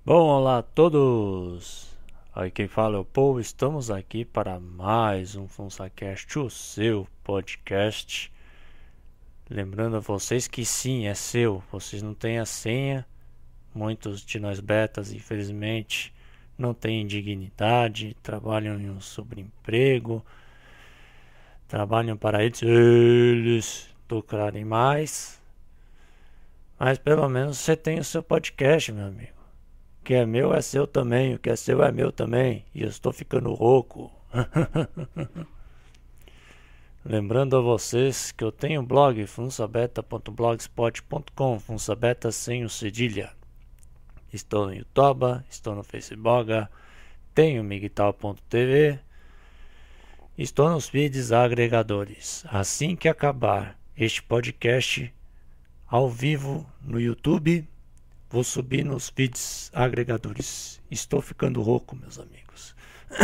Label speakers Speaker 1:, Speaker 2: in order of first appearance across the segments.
Speaker 1: Bom, olá a todos! Aqui quem fala é o Paul, estamos aqui para mais um FunsaCast, o seu podcast. Lembrando a vocês que sim, é seu, vocês não têm a senha. Muitos de nós betas, infelizmente, não têm dignidade, trabalham em um sobreemprego, trabalham para eles lucrarem mais. Mas pelo menos você tem o seu podcast, meu amigo. O que é meu é seu também, o que é seu é meu também. E eu estou ficando rouco. Lembrando a vocês que eu tenho um blog, funsabeta.blogspot.com, funsabeta sem o cedilha. Estou no YouTube, estou no Facebook, tenho migtal.tv, estou nos feeds agregadores. Assim que acabar este podcast ao vivo no YouTube, vou subir nos feeds agregadores. Estou ficando rouco, meus amigos.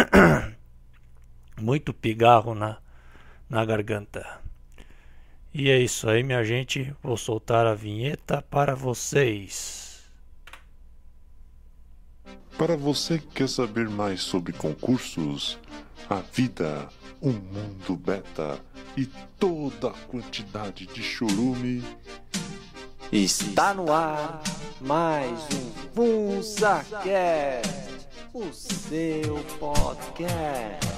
Speaker 1: Muito pigarro na garganta. E é isso aí, minha gente. Vou soltar a vinheta para vocês.
Speaker 2: Para você que quer saber mais sobre concursos, a vida, o mundo beta e toda a quantidade de chorume,
Speaker 3: Está no ar mais um FunsaCast, o seu podcast.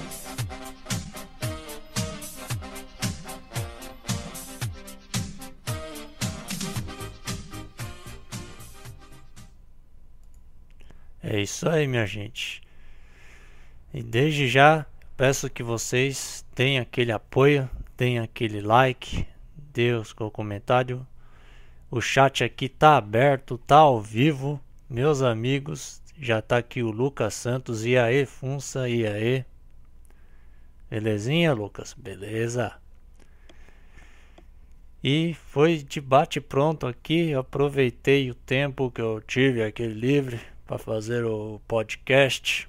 Speaker 1: É isso aí, minha gente. E desde já peço que vocês deem aquele apoio, deem aquele like, dê o seu comentário. O chat aqui tá aberto, tá ao vivo, meus amigos. Já tá aqui o Lucas Santos. E aí, Funsa, e aí? Belezinha, Lucas? Beleza. E foi de bate pronto aqui. Aproveitei o tempo que eu tive aqui livre para fazer o podcast.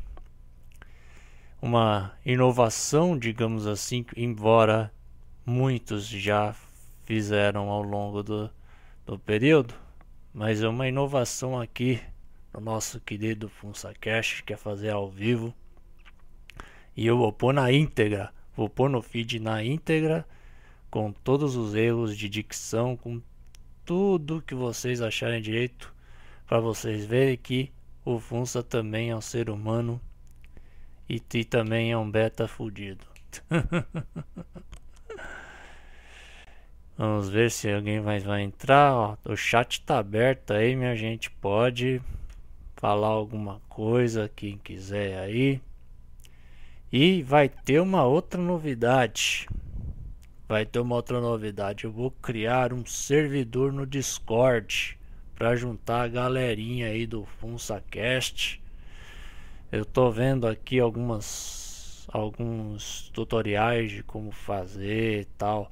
Speaker 1: Uma inovação, digamos assim, embora muitos já fizeram ao longo do período, mas é uma inovação aqui no nosso querido FunsaCast, que é fazer ao vivo. E eu vou pôr na íntegra, vou pôr no feed na íntegra, com todos os erros de dicção, com tudo que vocês acharem direito, para vocês verem que o Funsa também é um ser humano e também é um beta fudido. Vamos ver se alguém mais vai entrar. Ó, o chat tá aberto aí, minha gente. Pode falar alguma coisa, quem quiser aí. E vai ter uma outra novidade. Eu vou criar um servidor no Discord para juntar a galerinha aí do FunsaCast. Eu tô vendo aqui alguns tutoriais de como fazer e tal.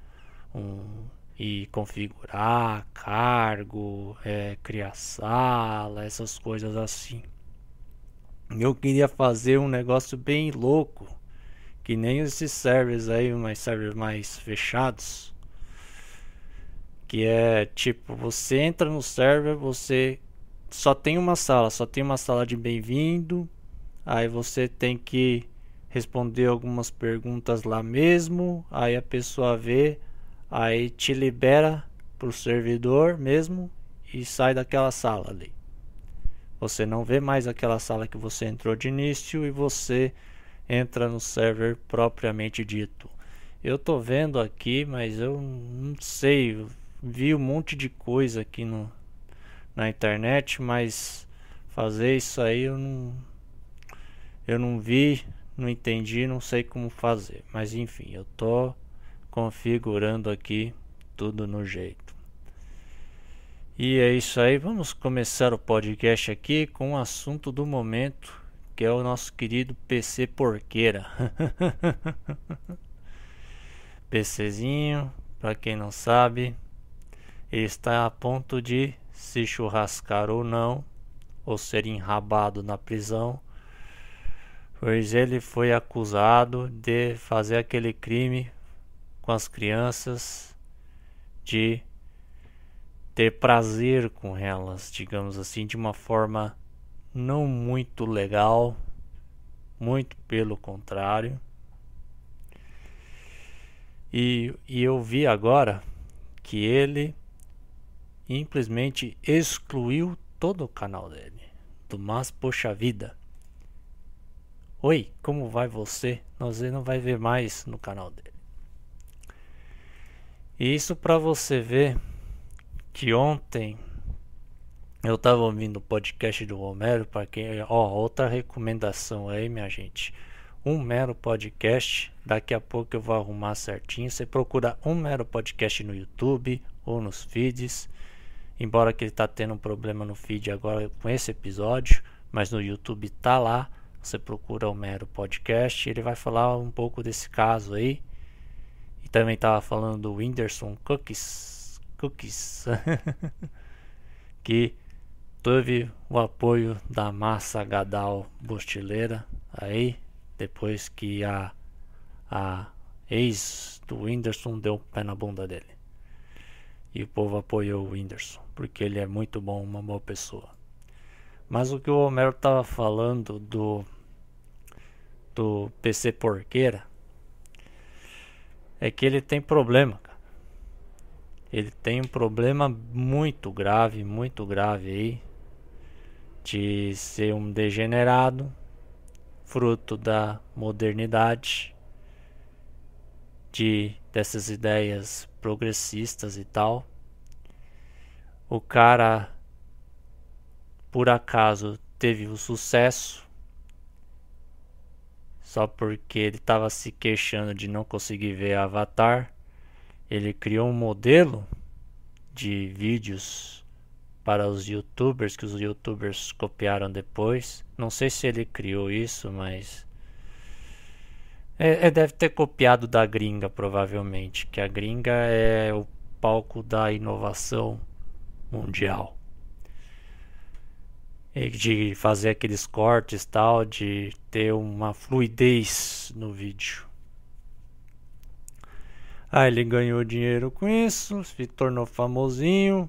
Speaker 1: E configurar cargo, criar sala, essas coisas assim. Eu queria fazer um negócio bem louco, que nem esses servers aí, mais servers mais fechados, que é tipo, você entra no server, você só tem uma sala de bem-vindo, aí você tem que responder algumas perguntas lá mesmo, aí a pessoa vê, aí te libera pro servidor mesmo e sai daquela sala ali. Você não vê mais aquela sala que você entrou de início e você entra no server propriamente dito. Eu tô vendo aqui, mas eu não sei, eu vi um monte de coisa aqui na internet, mas fazer isso aí eu não vi, não entendi, não sei como fazer. Mas enfim, eu tô configurando aqui tudo no jeito. E é isso aí, vamos começar o podcast aqui com o assunto do momento, que é o nosso querido PC Porqueira. PCzinho, para quem não sabe, ele está a ponto de se churrascar ou não, ou ser enrabado na prisão, pois ele foi acusado de fazer aquele crime com as crianças, de ter prazer com elas, digamos assim, de uma forma não muito legal, muito pelo contrário. E eu vi agora que ele simplesmente excluiu todo o canal dele, do Mas Poxa Vida. Oi, como vai você? Você não vai ver mais no canal dele. E isso para você ver que ontem eu tava ouvindo o podcast do Homero, para quem, outra recomendação aí, minha gente. Um Mero Podcast, daqui a pouco eu vou arrumar certinho. Você procura Um Mero Podcast no YouTube ou nos feeds. Embora que ele tá tendo um problema no feed agora com esse episódio, mas no YouTube tá lá. Você procura Um Mero Podcast, ele vai falar um pouco desse caso aí. E também tava falando do Whindersson Cookies que teve o apoio da massa gadal bostileira aí, depois que a ex do Whindersson deu o pé na bunda dele. E o povo apoiou o Whindersson, porque ele é muito bom, uma boa pessoa. Mas o que o Homero tava falando do PC Porqueira é que ele tem problema, cara. Ele tem um problema muito grave aí, de ser um degenerado, fruto da modernidade, dessas ideias progressistas e tal. O cara, por acaso, teve o sucesso só porque ele estava se queixando de não conseguir ver Avatar. Ele criou um modelo de vídeos para os YouTubers, que os YouTubers copiaram depois. Não sei se ele criou isso, mas deve ter copiado da gringa, provavelmente, que a gringa é o palco da inovação mundial, e de fazer aqueles cortes tal, de ter uma fluidez no vídeo. Aí ele ganhou dinheiro com isso, se tornou famosinho.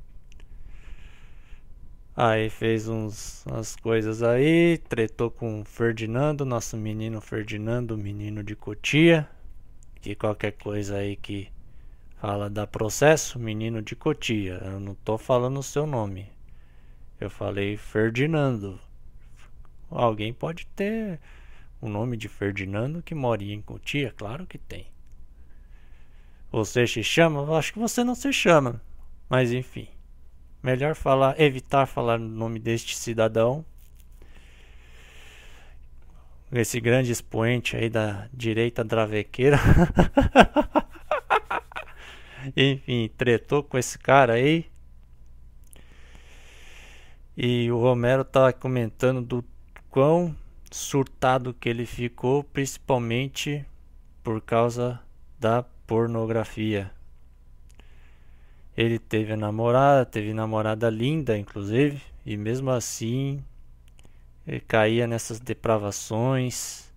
Speaker 1: Aí fez umas coisas aí, tretou com o Ferdinando, nosso menino Ferdinando, menino de Cotia. Que qualquer coisa aí que fala dá processo, menino de Cotia. Eu não tô falando o seu nome. Eu falei Ferdinando. Alguém pode ter o nome de Ferdinando que moria em Cotia? Claro que tem. Você se chama? Eu acho que você não se chama. Mas enfim. Melhor evitar falar o nome deste cidadão. Esse grande expoente aí da direita dravequeira. Enfim, tretou com esse cara aí. E o Romero tava comentando do quão surtado que ele ficou, principalmente por causa da pornografia. Ele teve namorada linda, inclusive, e mesmo assim ele caía nessas depravações.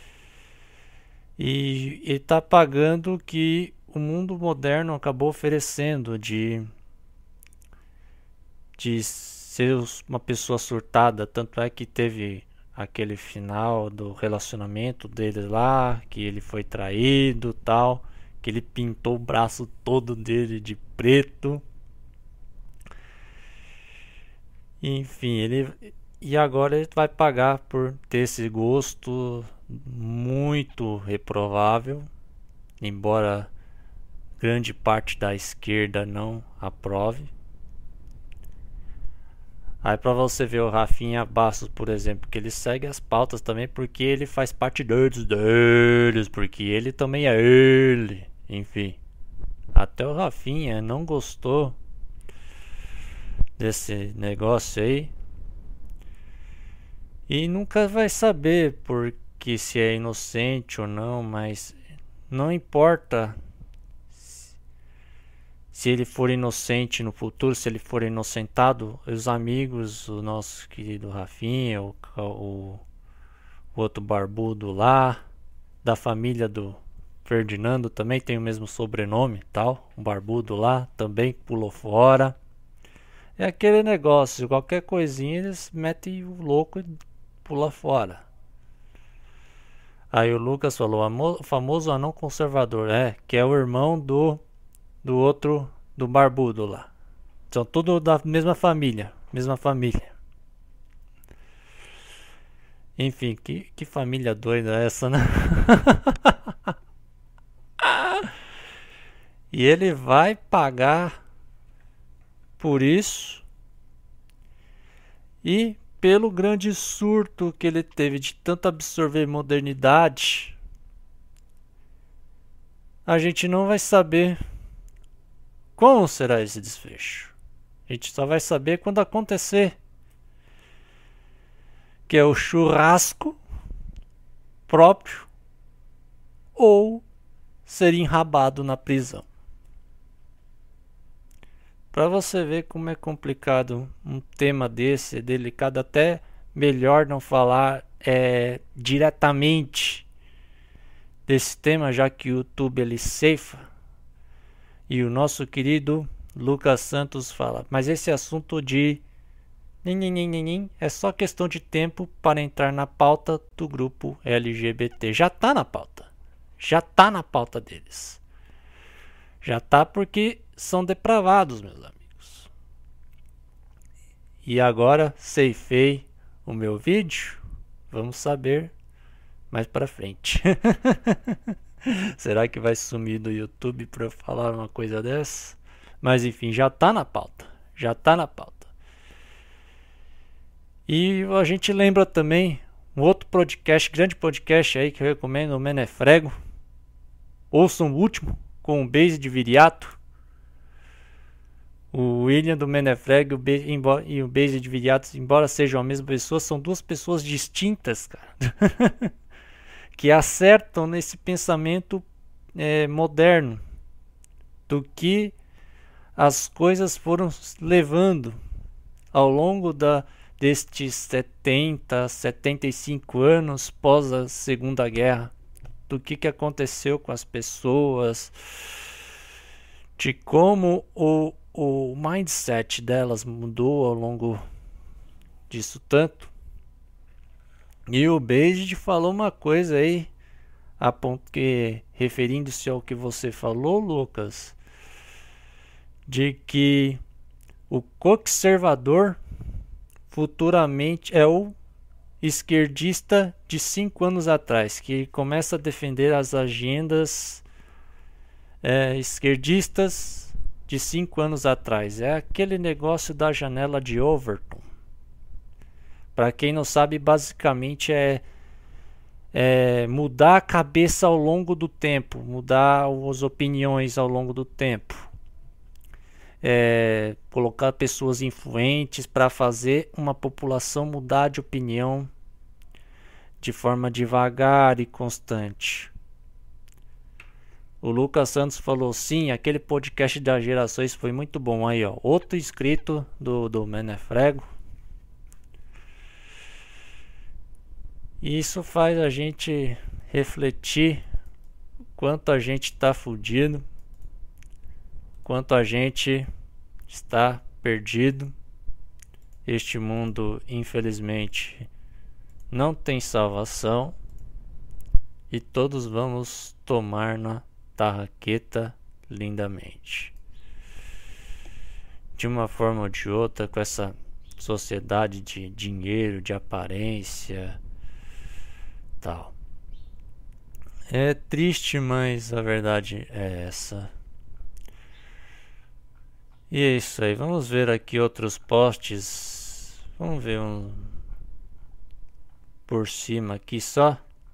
Speaker 1: E ele tá pagando o que o mundo moderno acabou oferecendo de ser uma pessoa surtada. Tanto é que teve aquele final do relacionamento dele lá, que ele foi traído, tal, que ele pintou o braço todo dele de preto. Enfim, e agora ele vai pagar por ter esse gosto muito reprovável, embora grande parte da esquerda não aprove. Aí pra você ver o Rafinha Bastos, por exemplo, que ele segue as pautas também porque ele faz parte deles, porque ele também é ele. Enfim, até o Rafinha não gostou desse negócio aí. E nunca vai saber porque se é inocente ou não, mas não importa se ele for inocente no futuro, se ele for inocentado. Os amigos, o nosso querido Rafinha, o outro barbudo lá, da família do Ferdinando, também tem o mesmo sobrenome, tal, o barbudo lá, também pulou fora. É aquele negócio, qualquer coisinha eles metem o louco e pula fora. Aí o Lucas falou, o famoso anão conservador, que é o irmão do outro, do barbudo lá. São tudo da mesma família. Enfim, que família doida é essa, né? E ele vai pagar por isso e pelo grande surto que ele teve de tanto absorver modernidade. A gente não vai saber como será esse desfecho. A gente só vai saber quando acontecer. Que é o churrasco próprio ou ser enrabado na prisão. Para você ver como é complicado um tema desse, é delicado, até melhor não falar diretamente desse tema, já que o YouTube ele ceifa. E o nosso querido Lucas Santos fala, mas esse assunto de é só questão de tempo para entrar na pauta do grupo LGBT. Já tá na pauta. Já tá na pauta deles. Já tá porque são depravados, meus amigos. E agora ceifei o meu vídeo. Vamos saber mais pra frente. Será que vai sumir do YouTube pra eu falar uma coisa dessa? Mas enfim, já tá na pauta. Já tá na pauta. E a gente lembra também um outro podcast, grande podcast aí que eu recomendo, o Menefrego. Ouçam o último, com o Base de Viriato. O William do Menefrego e o Base de Viriato, embora sejam a mesma pessoa, são duas pessoas distintas, cara. Que acertam nesse pensamento moderno do que as coisas foram levando ao longo destes 75 anos pós a Segunda Guerra, do que aconteceu com as pessoas, de como o mindset delas mudou ao longo disso tanto. E o Beige falou uma coisa aí, a ponto que, referindo-se ao que você falou, Lucas, de que o conservador futuramente é o esquerdista de 5 anos atrás, que começa a defender as agendas esquerdistas de 5 anos atrás. É aquele negócio da janela de Overton. Para quem não sabe, basicamente é mudar a cabeça ao longo do tempo, mudar as opiniões ao longo do tempo. Colocar pessoas influentes para fazer uma população mudar de opinião de forma devagar e constante. O Lucas Santos falou sim, aquele podcast das gerações foi muito bom. Aí, ó, outro inscrito do Menefrego. Isso faz a gente refletir o quanto a gente está fudido, quanto a gente está perdido. Este mundo, infelizmente, não tem salvação e todos vamos tomar na tarraqueta lindamente. De uma forma ou de outra, com essa sociedade de dinheiro, de aparência, tal. É triste, mas a verdade é essa. E é isso aí. Vamos ver aqui outros posts. Vamos ver um por cima aqui só.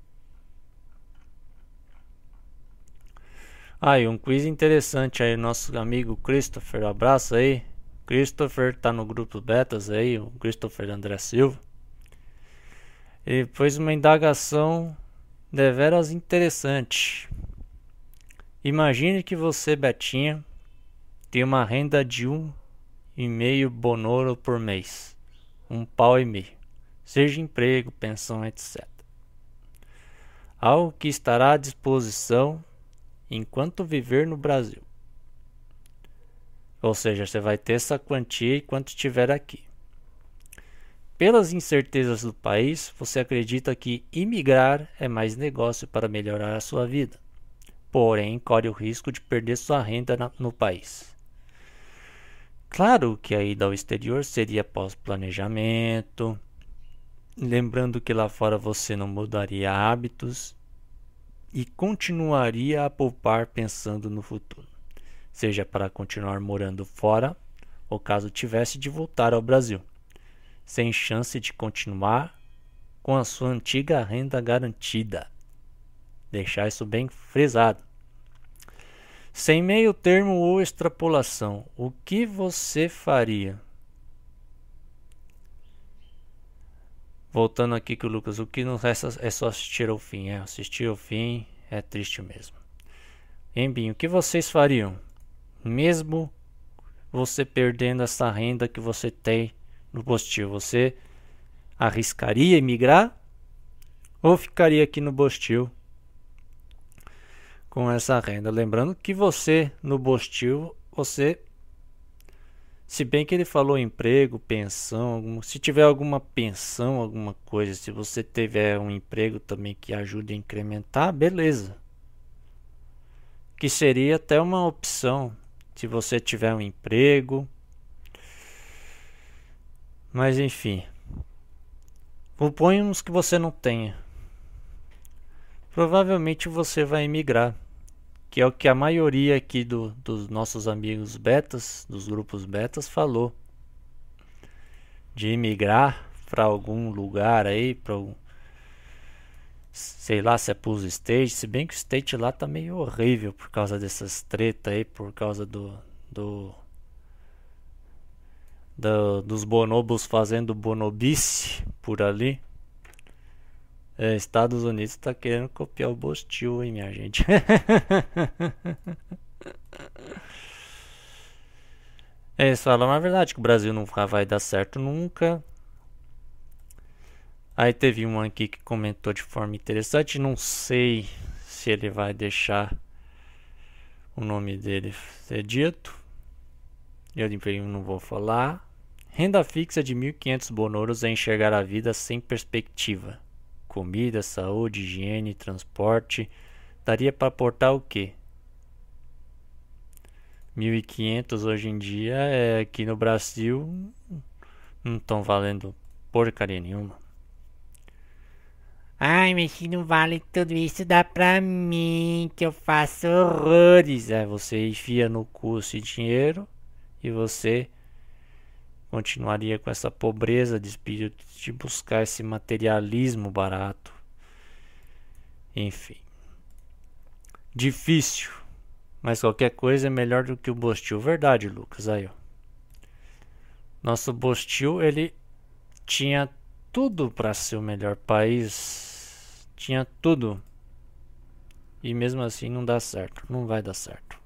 Speaker 1: E um quiz interessante aí, nosso amigo Christopher, abraço aí. Christopher tá no grupo Betas aí, o Christopher André Silva. Ele fez uma indagação deveras interessante. Imagine que você, Betinha, tem uma renda de 1,5 bonoro por mês, £1,5, seja emprego, pensão, etc. Algo que estará à disposição enquanto viver no Brasil. Ou seja, você vai ter essa quantia enquanto estiver aqui. Pelas incertezas do país, você acredita que imigrar é mais negócio para melhorar a sua vida. Porém, corre o risco de perder sua renda no país. Claro que a ida ao exterior seria pós-planejamento, lembrando que lá fora você não mudaria hábitos e continuaria a poupar pensando no futuro, seja para continuar morando fora ou caso tivesse de voltar ao Brasil, sem chance de continuar com a sua antiga renda garantida. Deixar isso bem frisado. Sem meio termo ou extrapolação, o que você faria? Voltando aqui com o Lucas, o que não resta é só assistir ao fim. Assistir ao fim é triste mesmo. Embim, o que vocês fariam? Mesmo você perdendo essa renda que você tem no Bostil, você arriscaria emigrar? Ou ficaria aqui no Bostil com essa renda? Lembrando que você no Bostil, se bem que ele falou emprego, pensão, se tiver alguma pensão, alguma coisa, se você tiver um emprego também que ajude a incrementar, beleza. Que seria até uma opção, se você tiver um emprego. Mas enfim, suponhamos que você não tenha. Provavelmente você vai emigrar, que é o que a maioria aqui dos nossos amigos betas, dos grupos betas, falou. De emigrar para algum lugar aí, para sei lá se é pros States, se bem que o State lá tá meio horrível por causa dessas tretas aí, por causa dos bonobos fazendo bonobice por ali. Estados Unidos tá querendo copiar o Bostil, hein, minha gente. Eles falam a verdade que o Brasil não vai dar certo nunca. Aí teve um aqui que comentou de forma interessante. Não sei se ele vai deixar o nome dele ser dito. Eu não vou falar. Renda fixa de 1.500 bonoros é enxergar a vida sem perspectiva. Comida, saúde, higiene, transporte. Daria para aportar o quê? 1.500 hoje em dia aqui no Brasil não estão valendo porcaria nenhuma. Ai, mas se não vale tudo isso, dá pra mim, que eu faço horrores. Você enfia no cu esse dinheiro e você continuaria com essa pobreza de espírito de buscar esse materialismo barato. Enfim. Difícil. Mas qualquer coisa é melhor do que o Bostil. Verdade, Lucas. Aí, ó. Nosso Bostil, ele tinha tudo para ser o melhor país. Tinha tudo. E mesmo assim não dá certo. Não vai dar certo.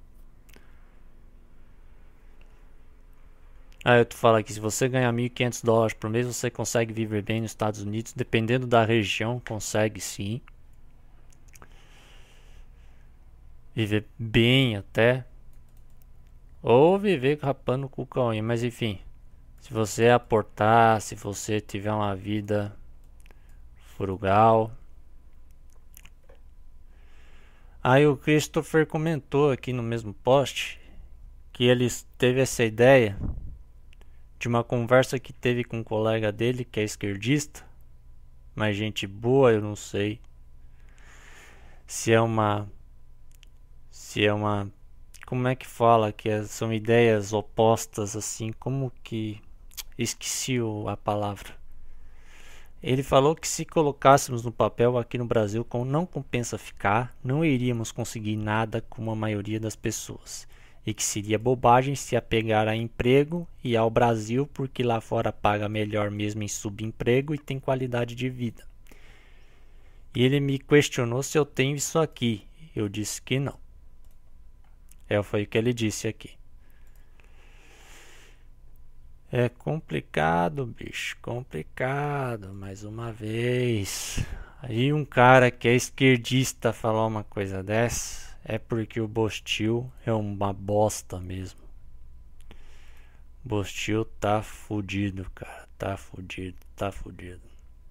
Speaker 1: Aí eu te falo aqui, se você ganhar $1.500 por mês, você consegue viver bem nos Estados Unidos. Dependendo da região, consegue sim. Viver bem até. Ou viver rapando com o cão. Mas enfim, se você aportar, se você tiver uma vida frugal. Aí o Christopher comentou aqui no mesmo post que ele teve essa ideia de uma conversa que teve com um colega dele que é esquerdista, mas gente boa, eu não sei se é uma como é que fala que são ideias opostas assim, como que esqueci a palavra. Ele falou que se colocássemos no papel aqui no Brasil não compensa ficar, não iríamos conseguir nada como a maioria das pessoas. E que seria bobagem se apegar a emprego e ao Brasil, porque lá fora paga melhor mesmo em subemprego e tem qualidade de vida. E ele me questionou se eu tenho isso aqui. Eu disse que não. Foi o que ele disse aqui. É complicado, bicho, complicado, mais uma vez. Aí um cara que é esquerdista falar uma coisa dessa, é porque o Bostil é uma bosta mesmo. Bostil tá fudido, cara. Tá fudido.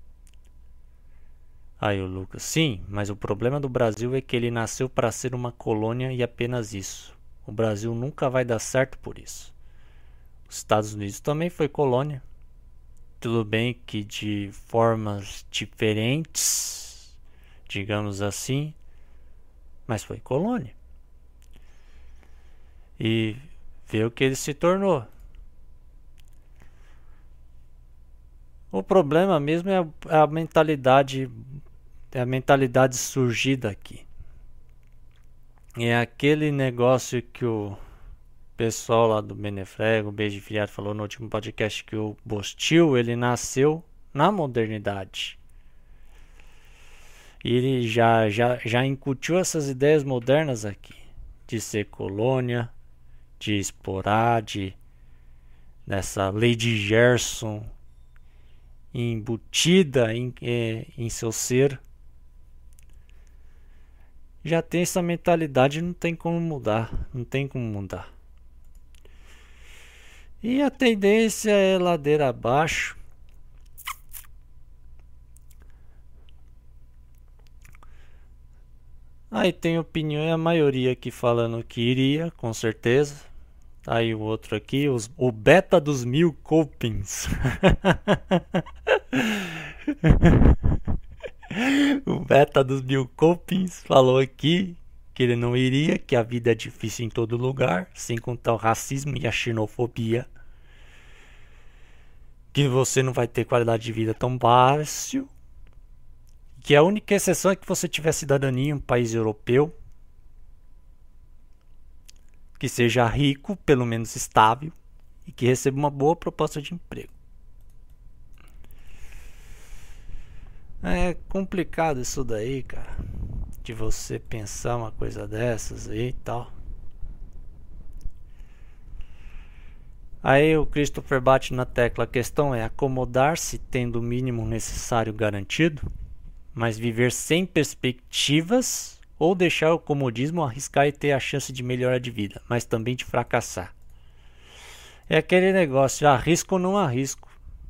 Speaker 1: Aí o Lucas, sim, mas o problema do Brasil é que ele nasceu para ser uma colônia e apenas isso. O Brasil nunca vai dar certo por isso. Os Estados Unidos também foi colônia. Tudo bem que de formas diferentes, digamos assim, mas foi colônia. E vê o que ele se tornou. O problema mesmo é a mentalidade surgida aqui. É aquele negócio que o pessoal lá do Benefrego, o Beijo de Filiado, falou no último podcast, que o Bostil, ele nasceu na modernidade. E ele já incutiu essas ideias modernas aqui, de ser colônia, de explorar, dessa lei de Gerson embutida em seu ser. Já tem essa mentalidade, não tem como mudar. E a tendência é ladeira abaixo. Aí tem opinião e a maioria aqui falando que iria, com certeza. Aí o outro aqui, o beta dos 1000 copings. O beta dos 1000 copings falou aqui que ele não iria, que a vida é difícil em todo lugar, sem contar o racismo e a xenofobia, que você não vai ter qualidade de vida tão fácil, que a única exceção é que você tiver cidadania em um país europeu, que seja rico, pelo menos estável, e que receba uma boa proposta de emprego. É complicado isso daí, cara, de você pensar uma coisa dessas aí e tal. Aí o Christopher bate na tecla, a questão é acomodar-se tendo o mínimo necessário garantido, mas viver sem perspectivas, ou deixar o comodismo, arriscar e ter a chance de melhorar de vida, mas também de fracassar. É aquele negócio, arrisco ou não arrisco.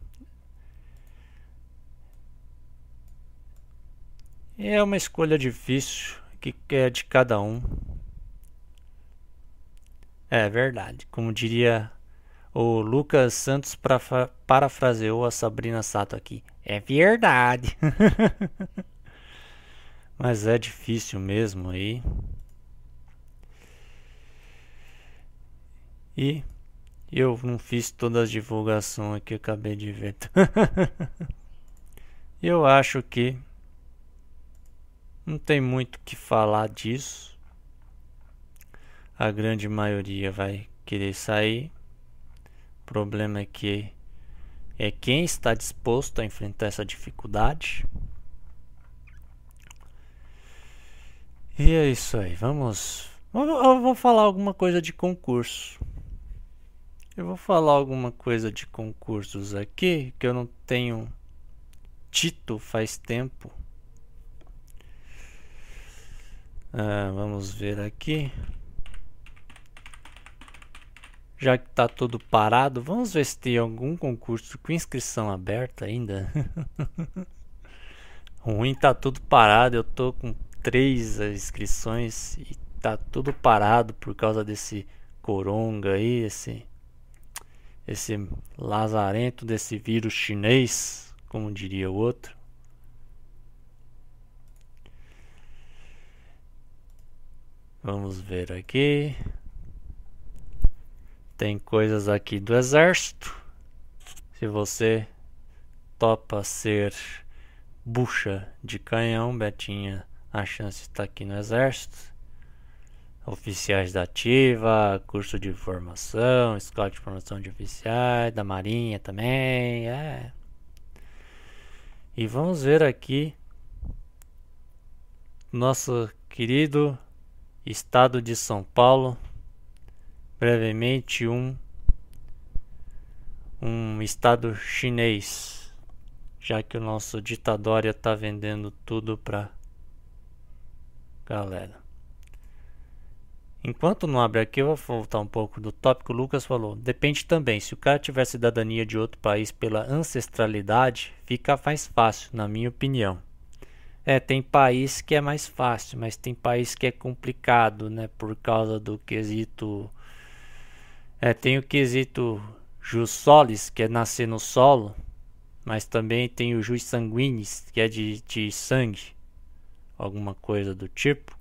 Speaker 1: É uma escolha difícil, que é de cada um. É verdade, como diria o Lucas Santos, parafraseou a Sabrina Sato aqui. É verdade. Mas é difícil mesmo aí. E eu não fiz toda a divulgação aqui, acabei de ver. Eu acho que não tem muito o que falar disso. A grande maioria vai querer sair. O problema é que é quem está disposto a enfrentar essa dificuldade. E é isso aí. Eu vou falar alguma coisa de concurso. Eu vou falar alguma coisa de concursos aqui que eu não tenho dito faz tempo. Vamos ver aqui. Já que tá tudo parado, vamos ver se tem algum concurso com inscrição aberta ainda. Ruim, tá tudo parado. Eu tô com 3 inscrições e tá tudo parado por causa desse coronga aí, esse lazarento desse vírus chinês, como diria o outro. Vamos ver aqui. Tem coisas aqui do exército. Se você topa ser bucha de canhão, Betinha, a chance está aqui no exército. Oficiais da ativa, curso de formação, escola de formação de oficiais, da marinha também, E vamos ver aqui nosso querido estado de São Paulo. Brevemente um estado chinês, já que o nosso Ditadória tá vendendo tudo pra galera. Enquanto não abre aqui, eu vou voltar um pouco do tópico. O Lucas falou: depende também. Se o cara tiver cidadania de outro país pela ancestralidade, fica mais fácil, na minha opinião. Tem país que é mais fácil, mas tem país que é complicado, né? Por causa do quesito. Tem o quesito jus solis, que é nascer no solo, mas também tem o jus sanguinis, que é de sangue, alguma coisa do tipo.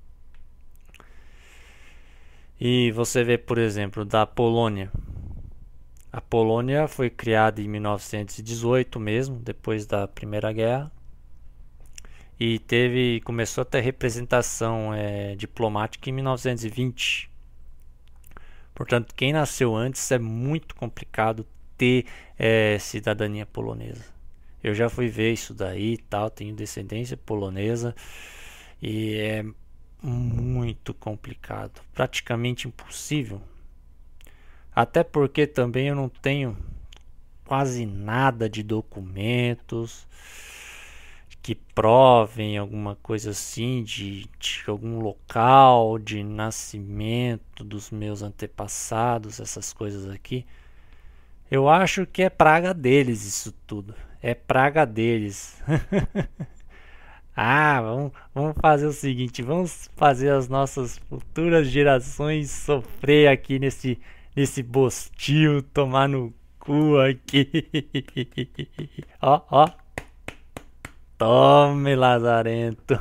Speaker 1: E você vê, por exemplo, da Polônia. A Polônia foi criada em 1918 mesmo, depois da Primeira Guerra. E começou a ter representação diplomática em 1920. Portanto, quem nasceu antes é muito complicado ter cidadania polonesa. Eu já fui ver isso daí e tal, tenho descendência polonesa e é muito complicado, praticamente impossível. Até porque também eu não tenho quase nada de documentos que provem alguma coisa assim de algum local de nascimento dos meus antepassados, essas coisas aqui. Eu acho que é praga deles isso tudo. É praga deles. Vamos fazer o seguinte, vamos fazer as nossas futuras gerações sofrer aqui nesse bostil, tomar no cu aqui. Ó. Tome, lazarento.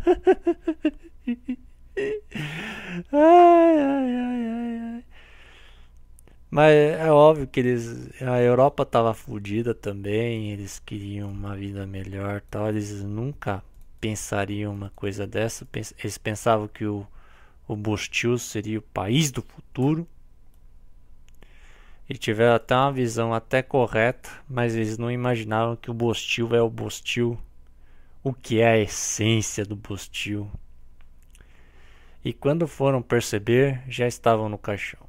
Speaker 1: Ai. Mas é óbvio que a Europa estava fodida também, eles queriam uma vida melhor, tal, eles nunca pensariam uma coisa dessa, eles pensavam que o Bostil seria o país do futuro. E tiveram até uma visão até correta, mas eles não imaginavam que o Bostil é o Bostil, o que é a essência do Bostil. E quando foram perceber, já estavam no caixão.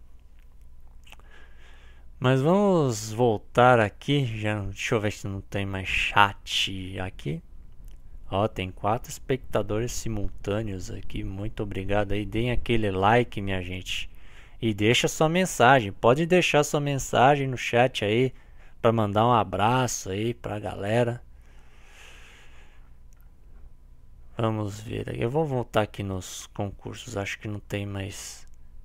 Speaker 1: Mas vamos voltar aqui, deixa eu ver se não tem mais chat aqui. Tem 4 espectadores simultâneos aqui, muito obrigado aí, deem aquele like, minha gente. E deixa sua mensagem, pode deixar sua mensagem no chat aí, para mandar um abraço aí pra galera. Vamos ver aqui, eu vou voltar aqui nos concursos, acho que não tem mais.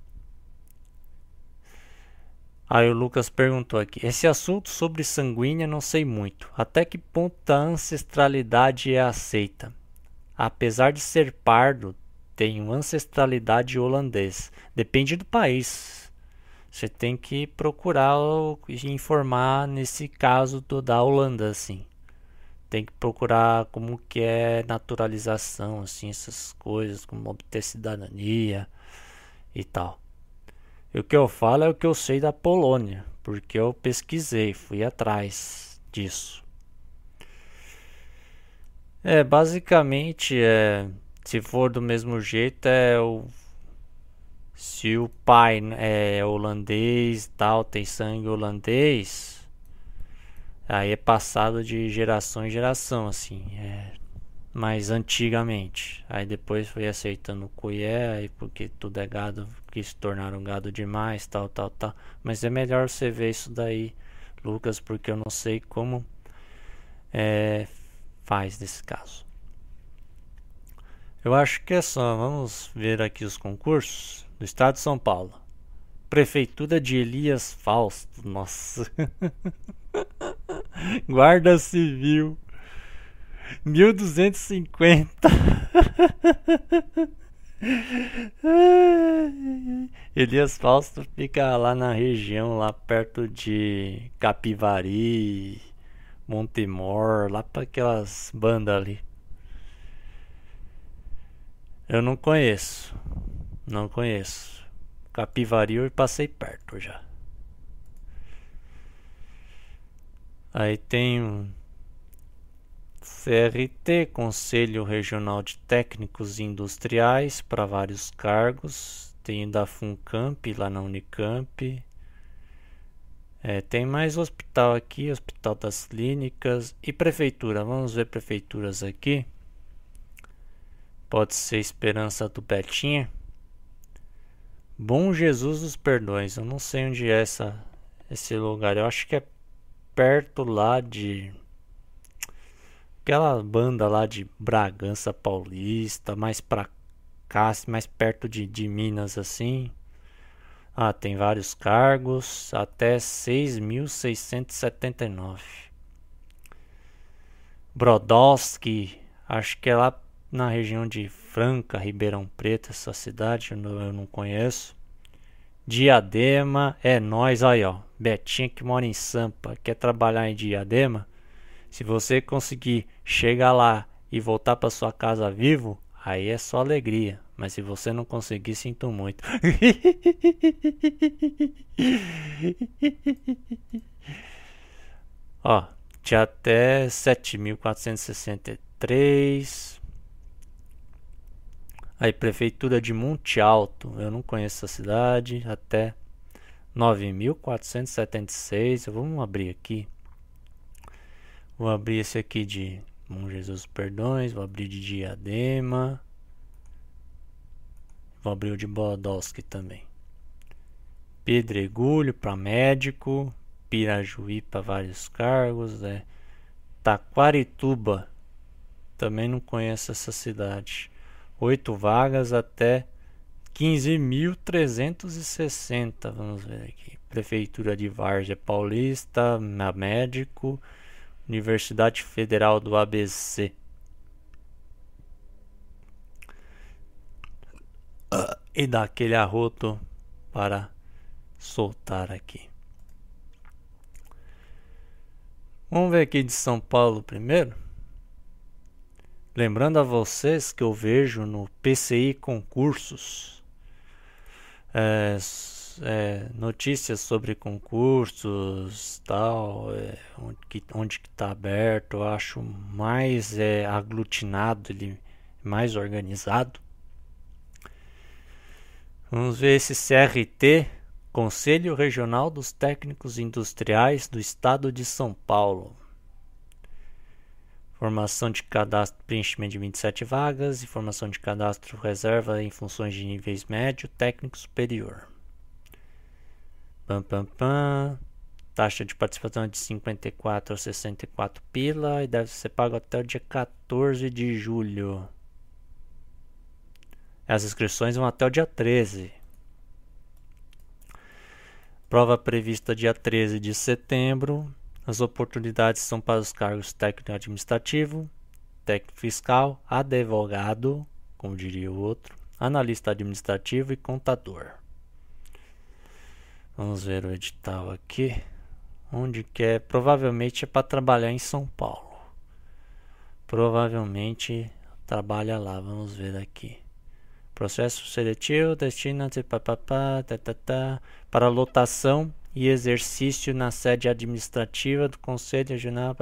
Speaker 1: Aí o Lucas perguntou aqui: esse assunto sobre sanguínea não sei muito. Até que ponto a ancestralidade é aceita? Apesar de ser pardo, tenho ancestralidade holandês. Depende do país. Você tem que procurar informar nesse caso da Holanda, assim. Tem que procurar como que é naturalização, assim, essas coisas, como obter cidadania e tal. E o que eu falo é o que eu sei da Polônia, porque eu pesquisei, fui atrás disso. Basicamente, se for do mesmo jeito, se o pai é holandês, tal, tem sangue holandês, aí é passado de geração em geração, assim, mais antigamente. Aí depois foi aceitando o colher, aí porque tudo é gado, que se tornaram gado demais, tal. Mas é melhor você ver isso daí, Lucas, porque eu não sei como faz nesse caso. Eu acho que é só. Vamos ver aqui os concursos do estado de São Paulo. Prefeitura de Elias Fausto. Nossa. Guarda Civil 1250. Elias Fausto fica lá na região, lá perto de Capivari, Montemor, lá para aquelas bandas ali. Eu não conheço. Capivari eu passei perto já. Aí tem um CRT, Conselho Regional de Técnicos Industriais, para vários cargos. Tem da Funcamp, lá na Unicamp. Tem mais hospital aqui, Hospital das Clínicas e Prefeitura. Vamos ver prefeituras aqui. Pode ser Esperança do Betinha. Bom Jesus dos Perdões. Eu não sei onde é esse lugar. Eu acho que é perto lá de aquela banda lá de Bragança Paulista, mais pra cá, mais perto de Minas assim. Tem vários cargos, até 6.679. Brodowski, acho que é lá na região de Franca, Ribeirão Preto, essa cidade, eu não conheço. Diadema, é nóis, aí ó, Betinha que mora em Sampa, quer trabalhar em Diadema? Se você conseguir chegar lá e voltar para sua casa vivo, aí é só alegria. Mas se você não conseguir, sinto muito. Ó, tinha até 7.463. Aí, Prefeitura de Monte Alto. Eu não conheço essa cidade. Até 9.476. Vamos abrir aqui. Vou abrir esse aqui de Bom Jesus dos Perdões. Vou abrir de Diadema. Vou abrir o de Brodowski também. Pedregulho para médico. Pirajuí para vários cargos. Taquarituba. Também não conheço essa cidade. 8 vagas até 15.360. Vamos ver aqui. Prefeitura de Várzea Paulista. Médico. Universidade Federal do ABC. E dá aquele arroto para soltar aqui. Vamos ver aqui de São Paulo primeiro. Lembrando a vocês que eu vejo no PCI Concursos notícias sobre concursos, tal, onde que está aberto. Eu acho mais aglutinado, ele mais organizado. Vamos ver esse CRT, Conselho Regional dos Técnicos Industriais do Estado de São Paulo. Formação de cadastro, preenchimento de 27 vagas. E formação de cadastro reserva em funções de níveis médio, técnico superior. Taxa de participação é de 54 a 64 pila. E deve ser pago até o dia 14 de julho. As inscrições vão até o dia 13. Prova prevista dia 13 de setembro. As oportunidades são para os cargos técnico administrativo, técnico fiscal, advogado, como diria o outro, analista administrativo e contador. Vamos ver o edital aqui. Onde que é? Provavelmente é para trabalhar em São Paulo. Provavelmente trabalha lá. Vamos ver aqui. Processo seletivo, destina-se para lotação e exercício na sede administrativa do Conselho Regional.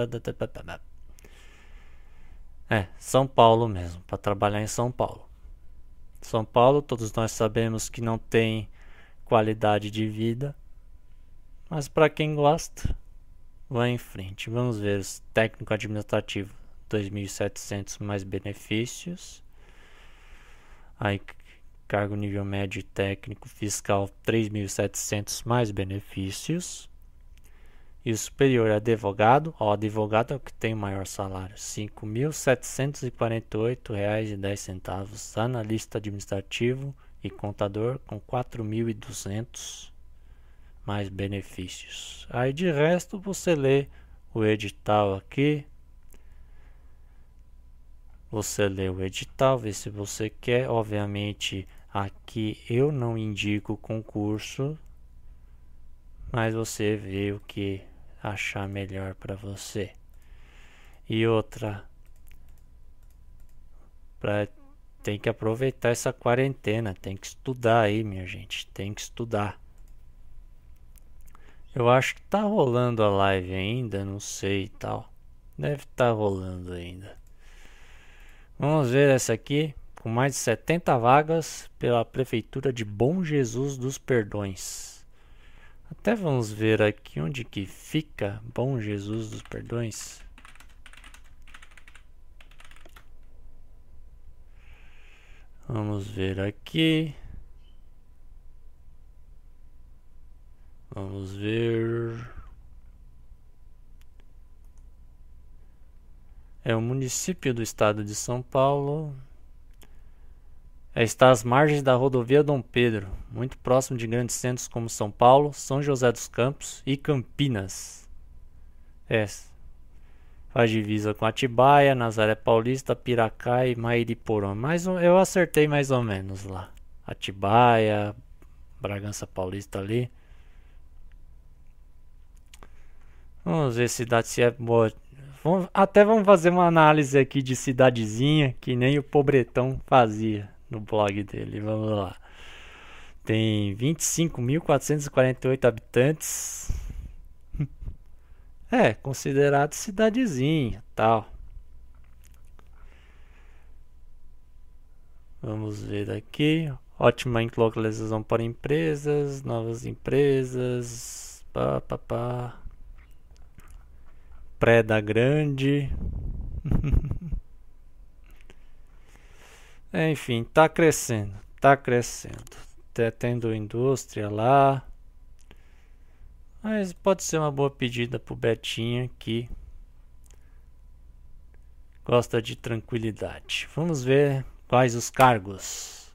Speaker 1: São Paulo mesmo, para trabalhar em São Paulo. São Paulo, todos nós sabemos que não tem qualidade de vida, mas para quem gosta, vai em frente. Vamos ver os técnico administrativo, 2.700 mais benefícios. Aí, cargo nível médio técnico fiscal 3.700 mais benefícios. E o superior é advogado. O advogado é o que tem o maior salário, R$ 5.748,10. Analista administrativo e contador com 4.200 mais benefícios. Aí de resto você lê o edital aqui. Você lê o edital, vê se você quer. Obviamente aqui eu não indico concurso, mas você vê o que achar melhor para você. E outra, tem que aproveitar essa quarentena, tem que estudar aí, minha gente, tem que estudar. Eu acho que tá rolando a live ainda, não sei e tal. Deve estar rolando ainda. Vamos ver essa aqui, com mais de 70 vagas pela Prefeitura de Bom Jesus dos Perdões. Até vamos ver aqui onde que fica Bom Jesus dos Perdões. Vamos ver aqui. Vamos ver. É um município do estado de São Paulo. Está às margens da rodovia Dom Pedro, muito próximo de grandes centros como São Paulo, São José dos Campos e Campinas. Faz divisa com Atibaia, Nazaré Paulista, Piracá e Mairiporã. Eu acertei mais ou menos lá. Atibaia, Bragança Paulista ali. Vamos ver cidade se é boa. Vamos fazer uma análise aqui de cidadezinha, que nem o Pobretão fazia no blog dele. Vamos lá. Tem 25.448 habitantes. Considerado cidadezinha, tal. Vamos ver aqui. Ótima localização para empresas, novas empresas. Preda Grande. Enfim, tá crescendo. Tá tendo indústria lá. Mas pode ser uma boa pedida pro Betinho que gosta de tranquilidade. Vamos ver quais os cargos.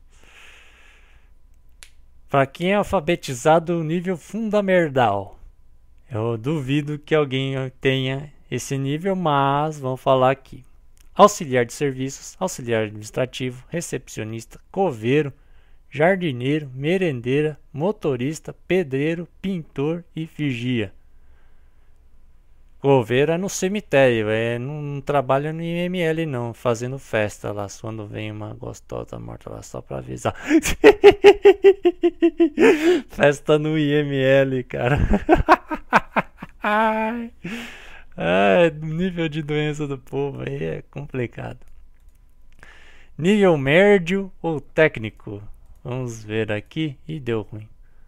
Speaker 1: Para quem é alfabetizado nível fundamental. Eu duvido que alguém tenha esse nível, mas vamos falar aqui. Auxiliar de serviços, auxiliar administrativo, recepcionista, coveiro, jardineiro, merendeira, motorista, pedreiro, pintor e vigia. Coveiro é no cemitério, não trabalha no IML não, fazendo festa lá, quando vem uma gostosa morta lá, só pra avisar. Festa no IML, cara. O nível de doença do povo aí é complicado. Nível médio ou técnico? Vamos ver aqui. E deu ruim.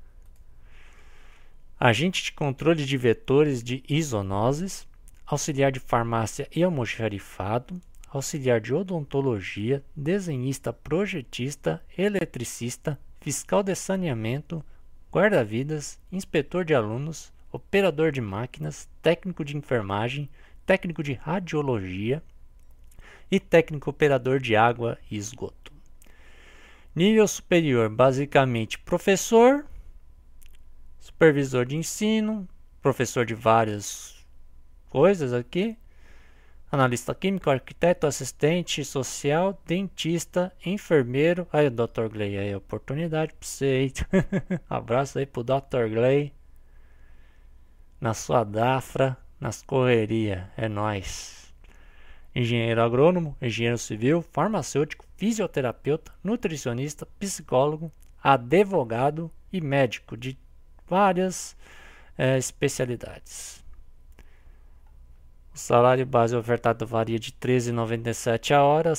Speaker 1: Agente de controle de vetores de isonoses, auxiliar de farmácia e almoxarifado, auxiliar de odontologia, desenhista projetista, eletricista, fiscal de saneamento, guarda-vidas, inspetor de alunos, operador de máquinas, técnico de enfermagem, técnico de radiologia e técnico operador de água e esgoto. Nível superior, basicamente professor, supervisor de ensino, professor de várias coisas aqui, analista químico, arquiteto, assistente social, dentista, enfermeiro. Aí o Dr. Gley, aí oportunidade pra você aí. Abraço aí pro Dr. Gley. Na sua Dafra, nas correrias, é nóis. Engenheiro agrônomo, engenheiro civil, farmacêutico, fisioterapeuta, nutricionista, psicólogo, advogado e médico de várias especialidades. O salário base ofertado varia de R$ 13,97 a hora a R$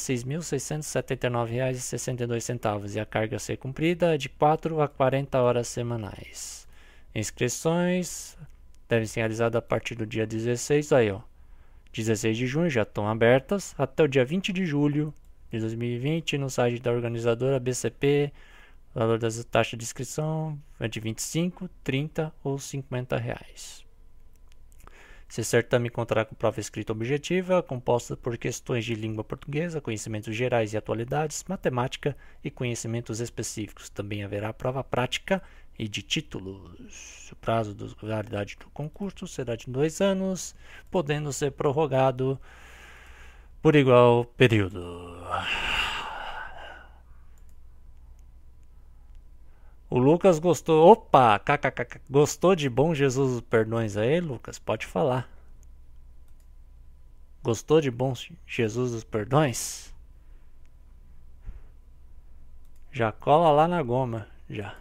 Speaker 1: 6.679,62 e a carga a ser cumprida é de 4 a 40 horas semanais. Inscrições devem ser realizadas a partir do dia 16, 16 de junho, já estão abertas, até o dia 20 de julho de 2020 no site da organizadora BCP. O valor das taxas de inscrição é de R$ 25, 30 ou R$ 50. Esse certame contará com prova escrita objetiva, composta por questões de língua portuguesa, conhecimentos gerais e atualidades, matemática e conhecimentos específicos. Também haverá prova prática e de títulos. O prazo de validade do concurso será de 2 anos, podendo ser prorrogado por igual período. O Lucas gostou. Opa! KKK. Gostou de Bom Jesus dos Perdões aí, Lucas? Pode falar. Gostou de Bom Jesus dos Perdões? Já cola lá na goma. Já.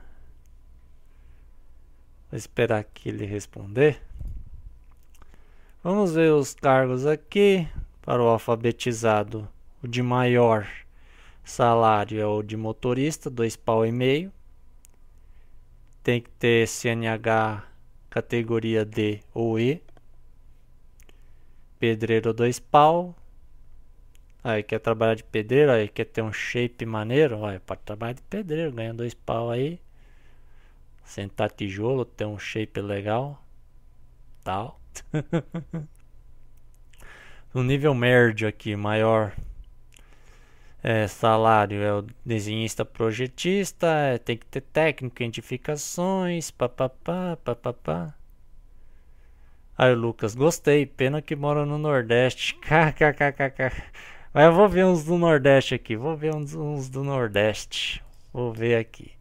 Speaker 1: Vou esperar aqui ele responder. Vamos ver os cargos aqui. Para o alfabetizado, o de maior salário é o de motorista, 2,5 pau. Tem que ter CNH categoria D ou E. Pedreiro 2 pau. Aí quer trabalhar de pedreiro, aí quer ter um shape maneiro, aí pode trabalhar de pedreiro, ganha 2 pau aí. Sentar tijolo, ter um shape legal, tal. O nível médio aqui, maior salário é o desenhista projetista, tem que ter técnico, identificações, papapá, papapá. Aí o Lucas, gostei, pena que mora no Nordeste. KKKKK. Mas eu vou ver uns do Nordeste aqui, vou ver uns do Nordeste. Vou ver aqui.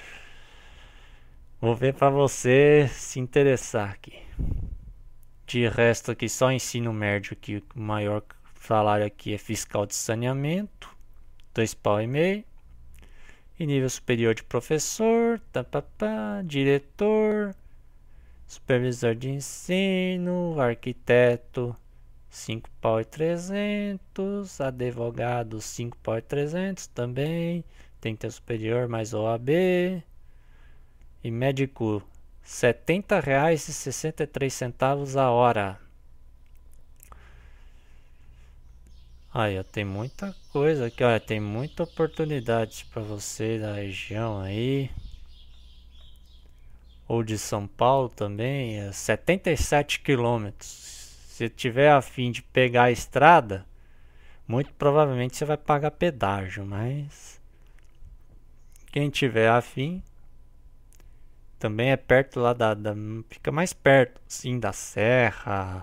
Speaker 1: Vou ver pra você se interessar aqui. De resto aqui, só ensino médio aqui, o maior salário aqui é fiscal de saneamento, 2,5 pau. E nível superior de professor, diretor, supervisor de ensino, arquiteto, 5,3 pau, advogado, 5,3 pau também, tem que ter superior mais OAB, e médico, R$ 70,63 a hora. Aí, ó, tem muita coisa aqui, ó, tem muita oportunidade para você da região aí. Ou de São Paulo também, é 77 quilômetros. Se tiver a fim de pegar a estrada, muito provavelmente você vai pagar pedágio, mas quem tiver a fim, também é perto lá fica mais perto, sim, da Serra,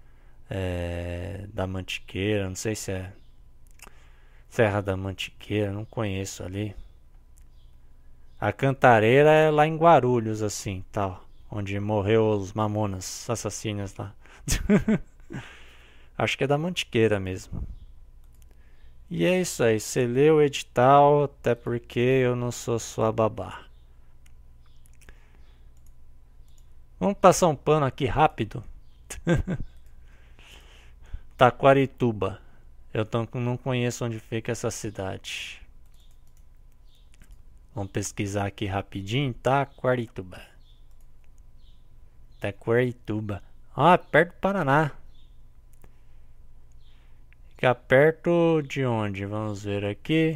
Speaker 1: da Mantiqueira, não sei se é Serra da Mantiqueira, não conheço ali. A Cantareira é lá em Guarulhos, assim, tal, onde morreu os Mamonas assassinos lá. Acho que é da Mantiqueira mesmo. E é isso aí, você lê o edital, até porque eu não sou sua babá. Vamos passar um pano aqui rápido. Taquarituba. Eu não conheço onde fica essa cidade. Vamos pesquisar aqui rapidinho. Taquarituba. Ah, perto do Paraná. Fica perto de onde? Vamos ver aqui.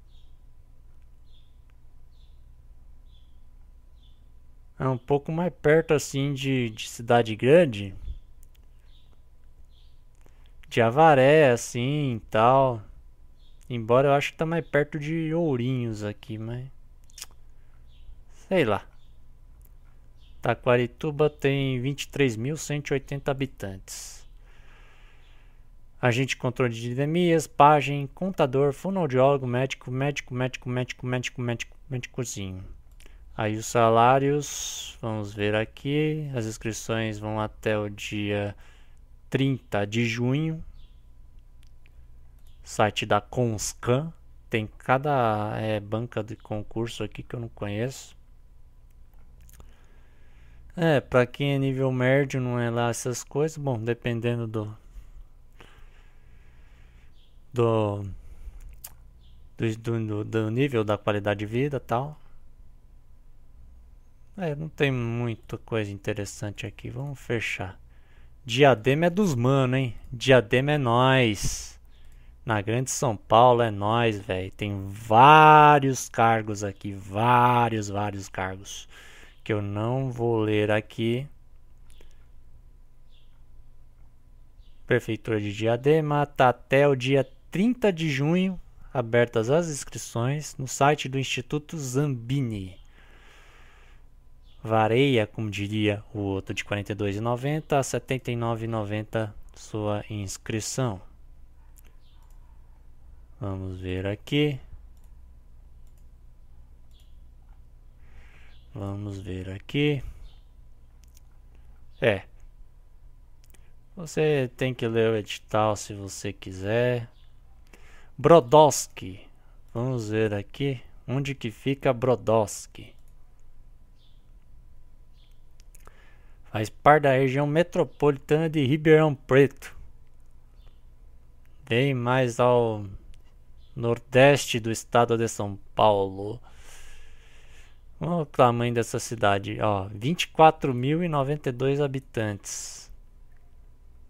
Speaker 1: É um pouco mais perto assim de cidade grande. De Avaré, assim, tal. Embora eu acho que tá mais perto de Ourinhos aqui, mas sei lá. Taquarituba tem 23.180 habitantes. Agente de controle de endemias, pajem, contador, fonoaudiólogo, médicozinho. Aí os salários, vamos ver aqui, as inscrições vão até o dia 30 de junho. Site da Conscan, tem cada banca de concurso aqui que eu não conheço. Pra quem é nível médio não é lá essas coisas, bom, dependendo do nível da qualidade de vida e tal. Não tem muita coisa interessante aqui. Vamos fechar. Diadema é dos mano, hein? Diadema é nós. Na Grande São Paulo é nós, velho. Tem vários cargos aqui. Vários cargos. Que eu não vou ler aqui. Prefeitura de Diadema. Tá até o dia 30 de junho. Abertas as inscrições no site do Instituto Zambini. Vareia, como diria o outro, de R$ 42,90 a R$ 79,90 sua inscrição. Vamos ver aqui. Você tem que ler o edital se você quiser. Brodowski. Vamos ver aqui. Onde que fica Brodowski? Faz parte da região metropolitana de Ribeirão Preto. Bem mais ao nordeste do estado de São Paulo. Olha o tamanho dessa cidade. 24.092 habitantes.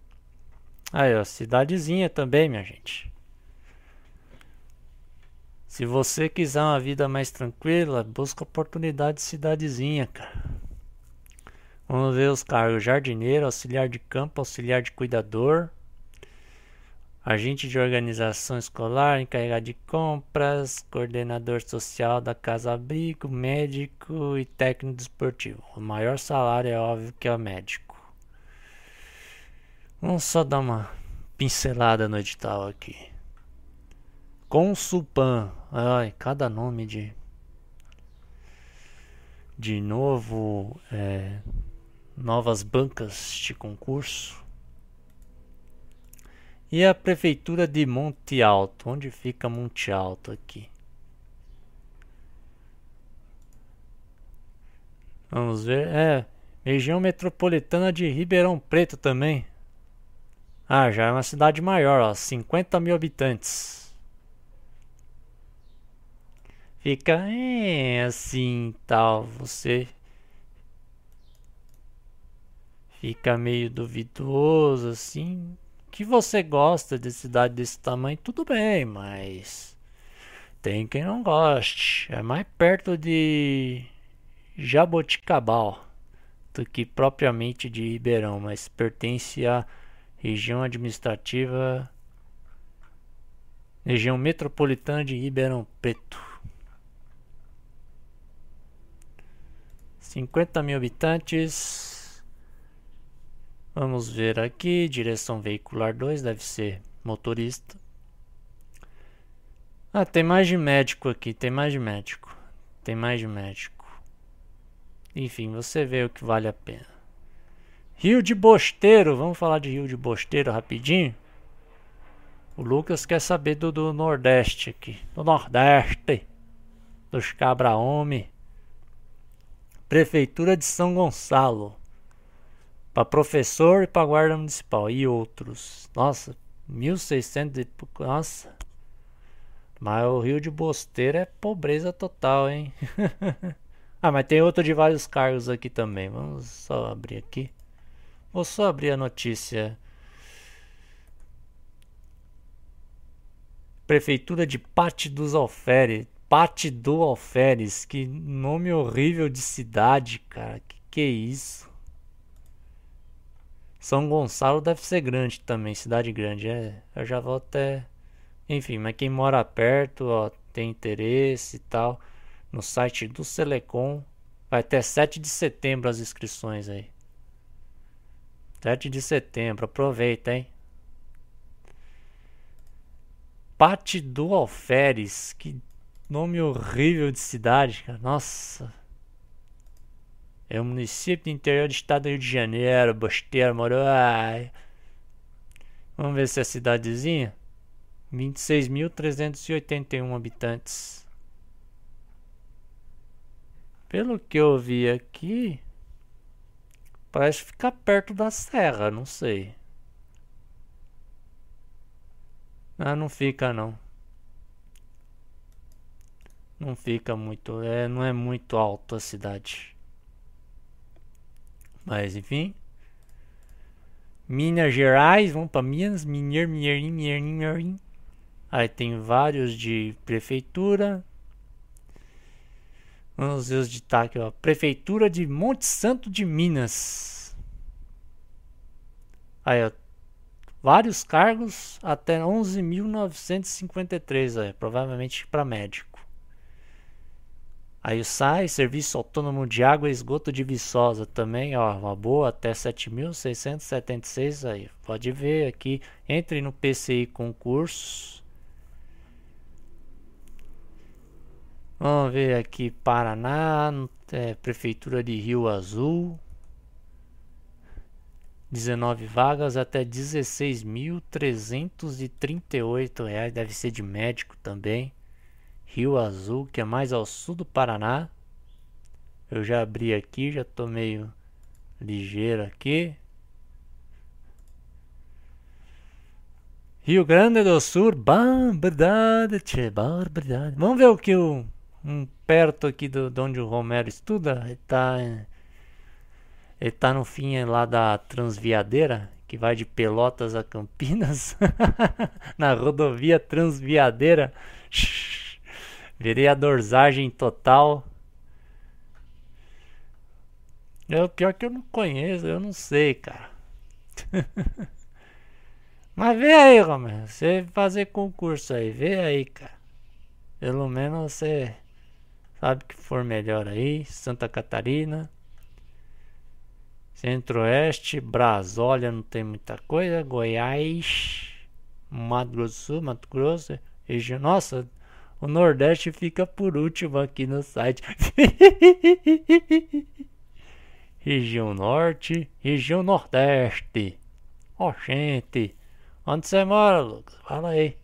Speaker 1: Aí, ó, cidadezinha também, minha gente. Se você quiser uma vida mais tranquila, busca oportunidade de cidadezinha, cara. Vamos ver os cargos: jardineiro, auxiliar de campo, auxiliar de cuidador, agente de organização escolar, encarregado de compras, coordenador social da casa-abrigo, médico e técnico desportivo. O maior salário é óbvio que é o médico. Vamos só dar uma pincelada no edital aqui. Consulpan. Ai, cada nome de novo, novas bancas de concurso. E a prefeitura de Monte Alto. Onde fica Monte Alto aqui? Vamos ver. Região metropolitana de Ribeirão Preto também. Já é uma cidade maior, ó, 50 mil habitantes. Fica assim, tal, você fica meio duvidoso, assim. Que você gosta de cidade desse tamanho, tudo bem, mas tem quem não goste. É mais perto de Jaboticabal do que propriamente de Ribeirão, mas pertence à região administrativa, região metropolitana de Ribeirão Preto. 50 mil habitantes. Vamos ver aqui. Direção veicular 2, deve ser motorista. Tem mais de médico aqui. Tem mais de médico. Enfim, você vê o que vale a pena. Rio de Bosteiro. Vamos falar de Rio de Bosteiro rapidinho. O Lucas quer saber do Nordeste aqui. Do Nordeste. Dos cabra-homem. Prefeitura de São Gonçalo. Para professor e para guarda municipal. E outros. Nossa, 1.600 e pouco. Nossa. Mas o Rio de Bosteiro é pobreza total, hein? Mas tem outro de vários cargos aqui também. Vamos só abrir aqui. Vou só abrir a notícia. Prefeitura de Pati dos Alferes. Pati do Alferes. Que nome horrível de cidade, cara. Que é isso? São Gonçalo deve ser grande também. Cidade grande. Eu já vou até... Enfim, mas quem mora perto, ó, tem interesse e tal. No site do Selecom. Vai até 7 de setembro as inscrições aí. 7 de setembro. Aproveita, hein? Pati do Alferes. Que nome horrível de cidade, cara. Nossa. É um município do interior do estado do Rio de Janeiro. Bosteiro, morou. Vamos ver se é cidadezinha. 26.381 habitantes. Pelo que eu vi aqui, parece ficar perto da serra, não sei. Não fica não. Não fica muito, não é muito alto a cidade. Mas enfim. Minas Gerais, vamos para Minas, Mineirinho. Aí tem vários de prefeitura. Vamos ver os destaques, ó. Prefeitura de Monte Santo de Minas. Aí, ó. Vários cargos até 11.953, ó. Provavelmente para médico. Aí o SAI, Serviço Autônomo de Água e Esgoto de Viçosa também, ó, uma boa, até 7.676 aí. Pode ver aqui, entre no PCI Concursos. Vamos ver aqui, Paraná, Prefeitura de Rio Azul. 19 vagas até 16.338 reais, deve ser de médico também. Rio Azul, que é mais ao sul do Paraná. Eu já abri aqui, já tô meio ligeiro aqui. Rio Grande do Sul, barbaridade. Vamos ver o que perto aqui de onde o Romero estuda. Ele tá no fim lá da Transviadeira, que vai de Pelotas a Campinas. Na rodovia Transviadeira. Vereadorzagem total. O pior que eu não conheço, eu não sei, cara. Mas vê aí, Romero. Você fazer concurso aí, vê aí, cara. Pelo menos você sabe que for melhor aí. Santa Catarina, Centro-Oeste, Brasólia não tem muita coisa. Goiás, Mato Grosso do Sul, Mato Grosso, região. Nossa, o Nordeste fica por último aqui no site. Região Norte, região Nordeste. Gente, onde você mora, Lucas? Fala aí.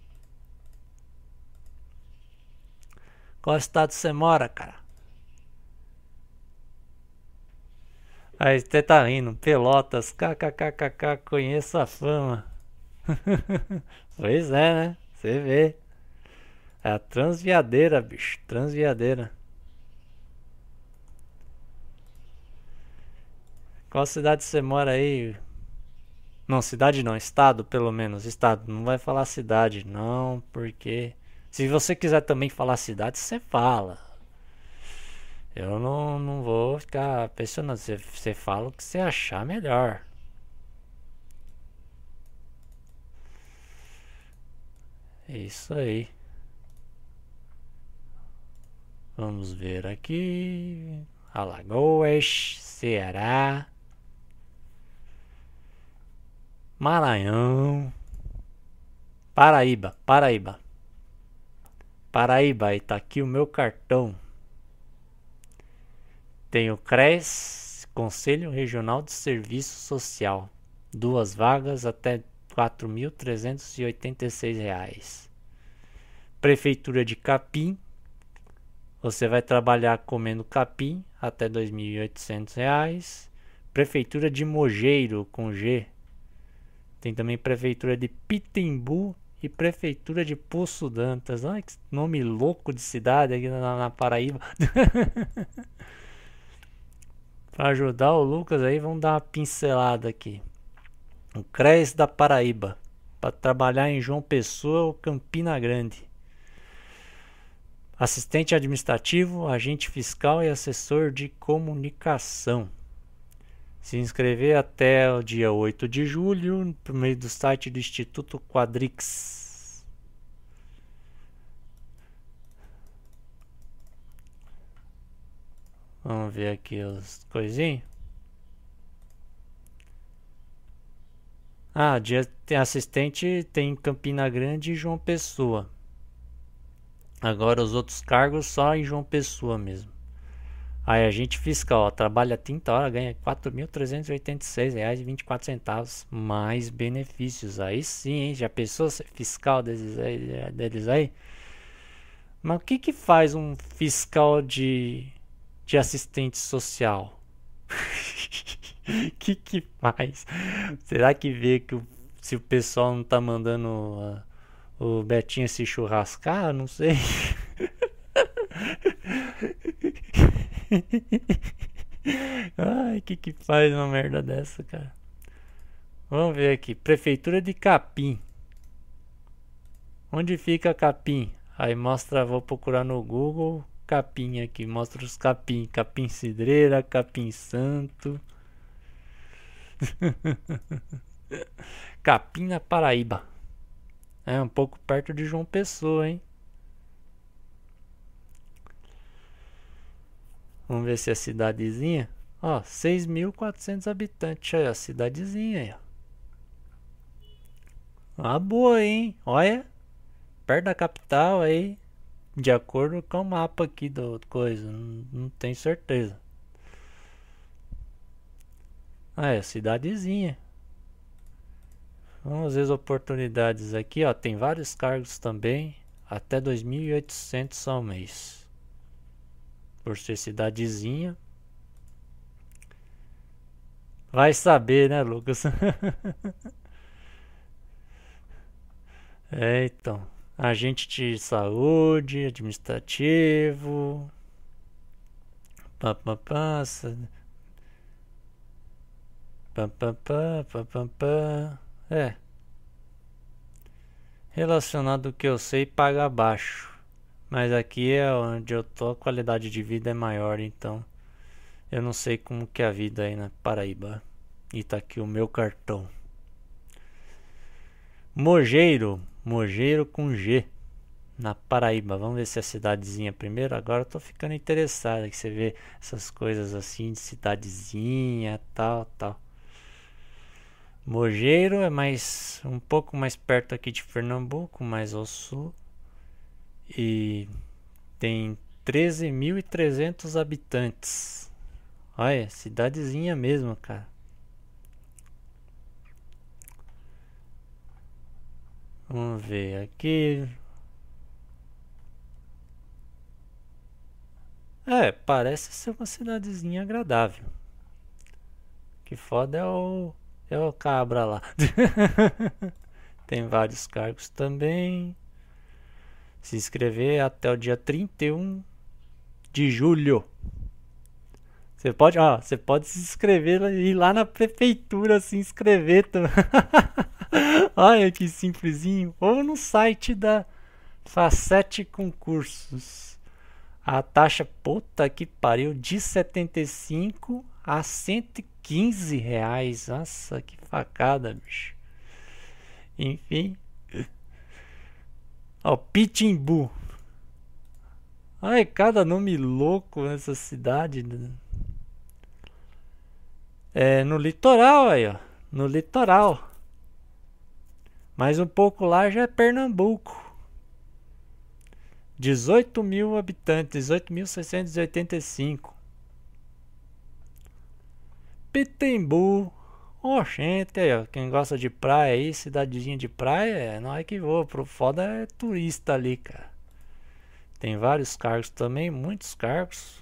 Speaker 1: Qual estado você mora, cara? Aí você tá rindo. Pelotas, kkkk, conheço a fama. Pois é, né? Você vê. É a Transviadeira, bicho. Transviadeira. Qual cidade você mora aí? Não, cidade não. Estado, pelo menos. Estado. Não vai falar cidade, não. Porque... se você quiser também falar cidade, você fala. Eu não vou ficar pressionando. Você fala o que você achar melhor. Isso aí. Vamos ver aqui. Alagoas, Ceará, Maranhão, Paraíba. Aí tá aqui o meu cartão. Tem o CRES, Conselho Regional de Serviço Social. 2 vagas até R$ 4.386. Prefeitura de Capim. Você vai trabalhar comendo capim até R$ 2.800. Prefeitura de Mogeiro, com G. Tem também Prefeitura de Pitimbu e Prefeitura de Poço Dantas. Olha que nome louco de cidade aqui na Paraíba. Para ajudar o Lucas aí, vamos dar uma pincelada aqui. O CRES da Paraíba. Para trabalhar em João Pessoa ou Campina Grande. Assistente administrativo, agente fiscal e assessor de comunicação. Se inscrever até o dia 8 de julho, por meio do site do Instituto Quadrix. Vamos ver aqui as coisinhas. Tem assistente, tem Campina Grande e João Pessoa. Agora os outros cargos só em João Pessoa mesmo. Aí agente fiscal, trabalha 30 horas, ganha R$ 4.386,24, mais benefícios. Aí sim, hein? Já pensou ser fiscal deles aí? Mas o que faz um fiscal de assistente social? O que faz? Será que vê que se o pessoal não tá mandando o Betinho se churrascar? Não sei. Ai, que faz uma merda dessa, cara? Vamos ver aqui. Prefeitura de Capim. Onde fica Capim? Aí mostra, vou procurar no Google Capim aqui. Mostra os Capim. Capim Cidreira, Capim Santo. Capim na Paraíba. É um pouco perto de João Pessoa, hein? Vamos ver se é cidadezinha. Ó, 6.400 habitantes. Aí, ó, cidadezinha aí, ó. Ah, boa, hein? Olha. Perto da capital aí. De acordo com o mapa aqui do coisa. Não tenho certeza. Ah, é, cidadezinha. Vamos ver as oportunidades aqui, ó. Tem vários cargos também. Até 2.800 ao mês. Por ser cidadezinha. Vai saber, né, Lucas? Então. Agente de saúde, administrativo. Relacionado ao que eu sei, paga baixo. Mas aqui é onde eu tô, a qualidade de vida é maior, então eu não sei como que é a vida aí na Paraíba. E tá aqui o meu cartão. Mogeiro com G, na Paraíba. Vamos ver se é a cidadezinha primeiro. Agora eu tô ficando interessado, que você vê essas coisas assim de cidadezinha, tal. Mogeiro é um pouco mais perto aqui de Pernambuco, mais ao sul. E tem 13.300 habitantes. Olha, cidadezinha mesmo, cara. Vamos ver aqui. Parece ser uma cidadezinha agradável. Que foda é o cabra lá. Tem vários cargos também. Se inscrever até o dia 31 de julho. Você pode se inscrever e ir lá na prefeitura se inscrever também. Olha que simplesinho. Ou no site da Facete Concursos. A taxa, puta que pariu, de 75 a 115 reais. Nossa, que facada, bicho. Enfim. Ó, Pitimbu. Ai, cada nome louco nessa cidade. É no litoral aí, ó. No litoral. Mas um pouco lá já é Pernambuco. 18 mil habitantes, 18.685. Pitimbu. Oxente, aí, ó. Quem gosta de praia aí, cidadezinha de praia, não é que voa. Pro foda é turista ali, cara. Tem vários cargos também, muitos cargos.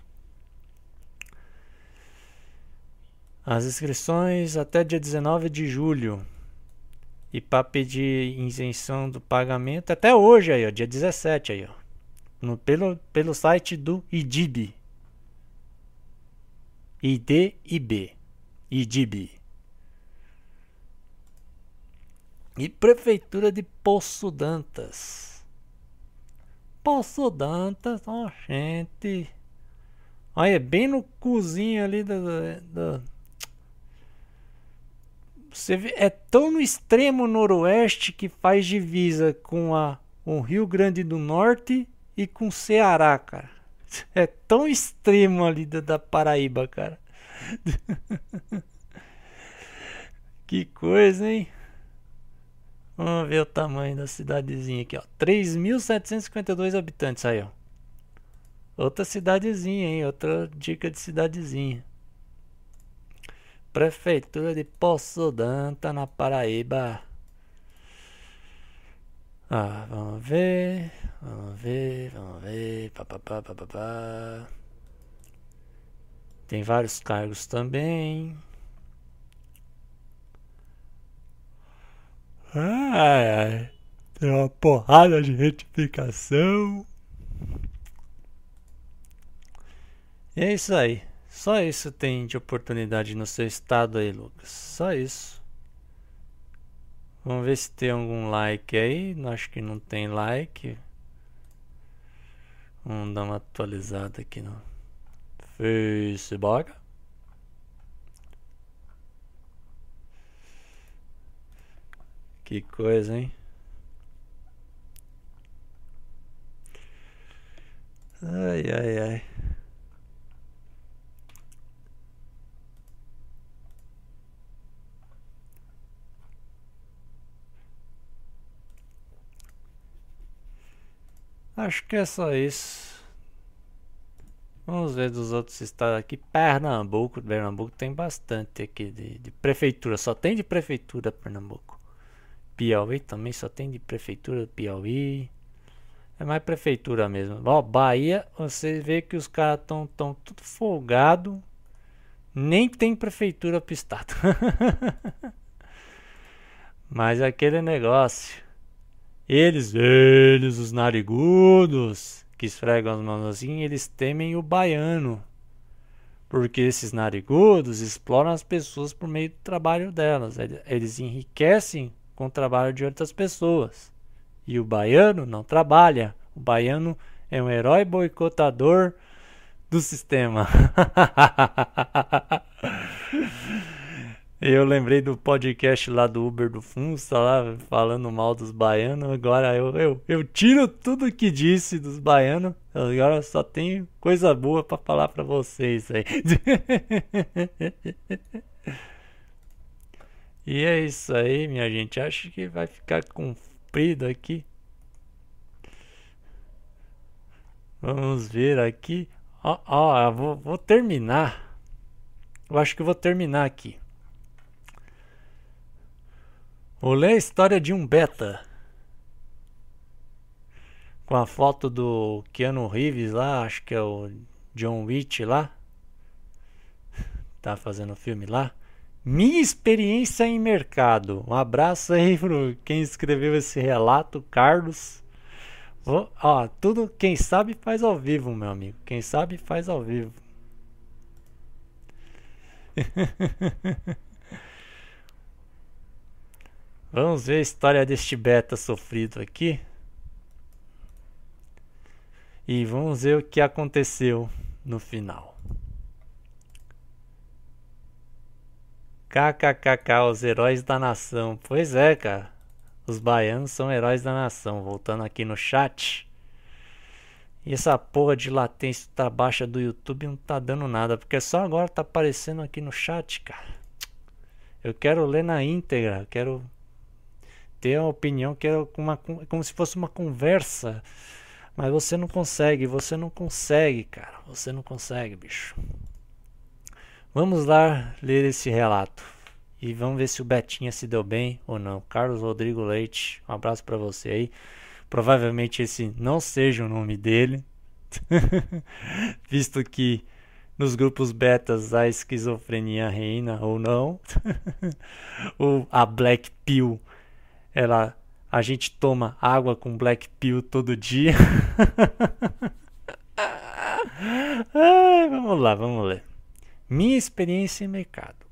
Speaker 1: As inscrições até dia 19 de julho. E para pedir isenção do pagamento até hoje aí, ó, dia 17 aí, ó. Pelo site do IDIB. IDIB. E Prefeitura de Poço Dantas. Poço Dantas, ó, gente. Olha, bem no cozinho ali da você vê, é tão no extremo noroeste que faz divisa com o Rio Grande do Norte e com o Ceará, cara. É tão extremo ali da Paraíba, cara. Que coisa, hein? Vamos ver o tamanho da cidadezinha aqui, ó. 3.752 habitantes aí, ó. Outra cidadezinha, hein? Outra dica de cidadezinha. Prefeitura de Poço Danta, na Paraíba. Vamos ver. Pá. Tem vários cargos também. Tem uma porrada de retificação. E é isso aí. Só isso tem de oportunidade no seu estado aí, Lucas. Só isso. Vamos ver se tem algum like aí. Acho que não tem like. Vamos dar uma atualizada aqui no Facebook. Que coisa, hein? Ai. Acho que é só isso. Vamos ver dos outros estados aqui. Pernambuco tem bastante aqui de prefeitura. Só tem de prefeitura Pernambuco. Piauí também só tem de prefeitura Piauí. É mais prefeitura mesmo. Ó, Bahia, você vê que os caras tão tudo folgado. Nem tem prefeitura pro estado. Mas é aquele negócio. Eles, os narigudos, que esfregam as mãos assim, eles temem o baiano. Porque esses narigudos exploram as pessoas por meio do trabalho delas. Eles enriquecem com o trabalho de outras pessoas. E o baiano não trabalha. O baiano É um herói boicotador do sistema. Eu lembrei do podcast lá do Uber do Funça, lá falando mal dos baianos. Agora eu tiro tudo que disse dos baianos. Agora só tenho coisa boa pra falar pra vocês aí. E é isso aí, minha gente. Acho que vai ficar comprido aqui. Vamos ver aqui. Eu vou terminar. Eu acho que eu vou terminar aqui. Vou ler a história de um beta. Com a foto do Keanu Reeves lá. Acho que é o John Wick lá. Tá fazendo filme lá. Minha experiência em mercado. Um abraço aí pro quem escreveu esse relato, Carlos. Tudo quem sabe faz ao vivo, meu amigo. Quem sabe faz ao vivo. Vamos ver a história deste beta sofrido aqui. E vamos ver o que aconteceu no final. KKKK, os heróis da nação. Pois é, cara. Os baianos são heróis da nação. Voltando aqui no chat. E essa porra de latência tá baixa do YouTube não tá dando nada. Porque só agora tá aparecendo aqui no chat, cara. Eu quero ler na íntegra. Quero ter uma opinião. Quero como se fosse uma conversa. Mas você não consegue. Você não consegue, cara. Você não consegue, bicho. Vamos lá ler esse relato. E vamos ver se o Betinha se deu bem ou não. Carlos Rodrigo Leite, um abraço pra você aí. Provavelmente esse não seja o nome dele. Visto que nos grupos betas a esquizofrenia reina ou não. A Black Pill, a gente toma água com Black Pill todo dia. Vamos lá, vamos ler. Minha experiência em mercado.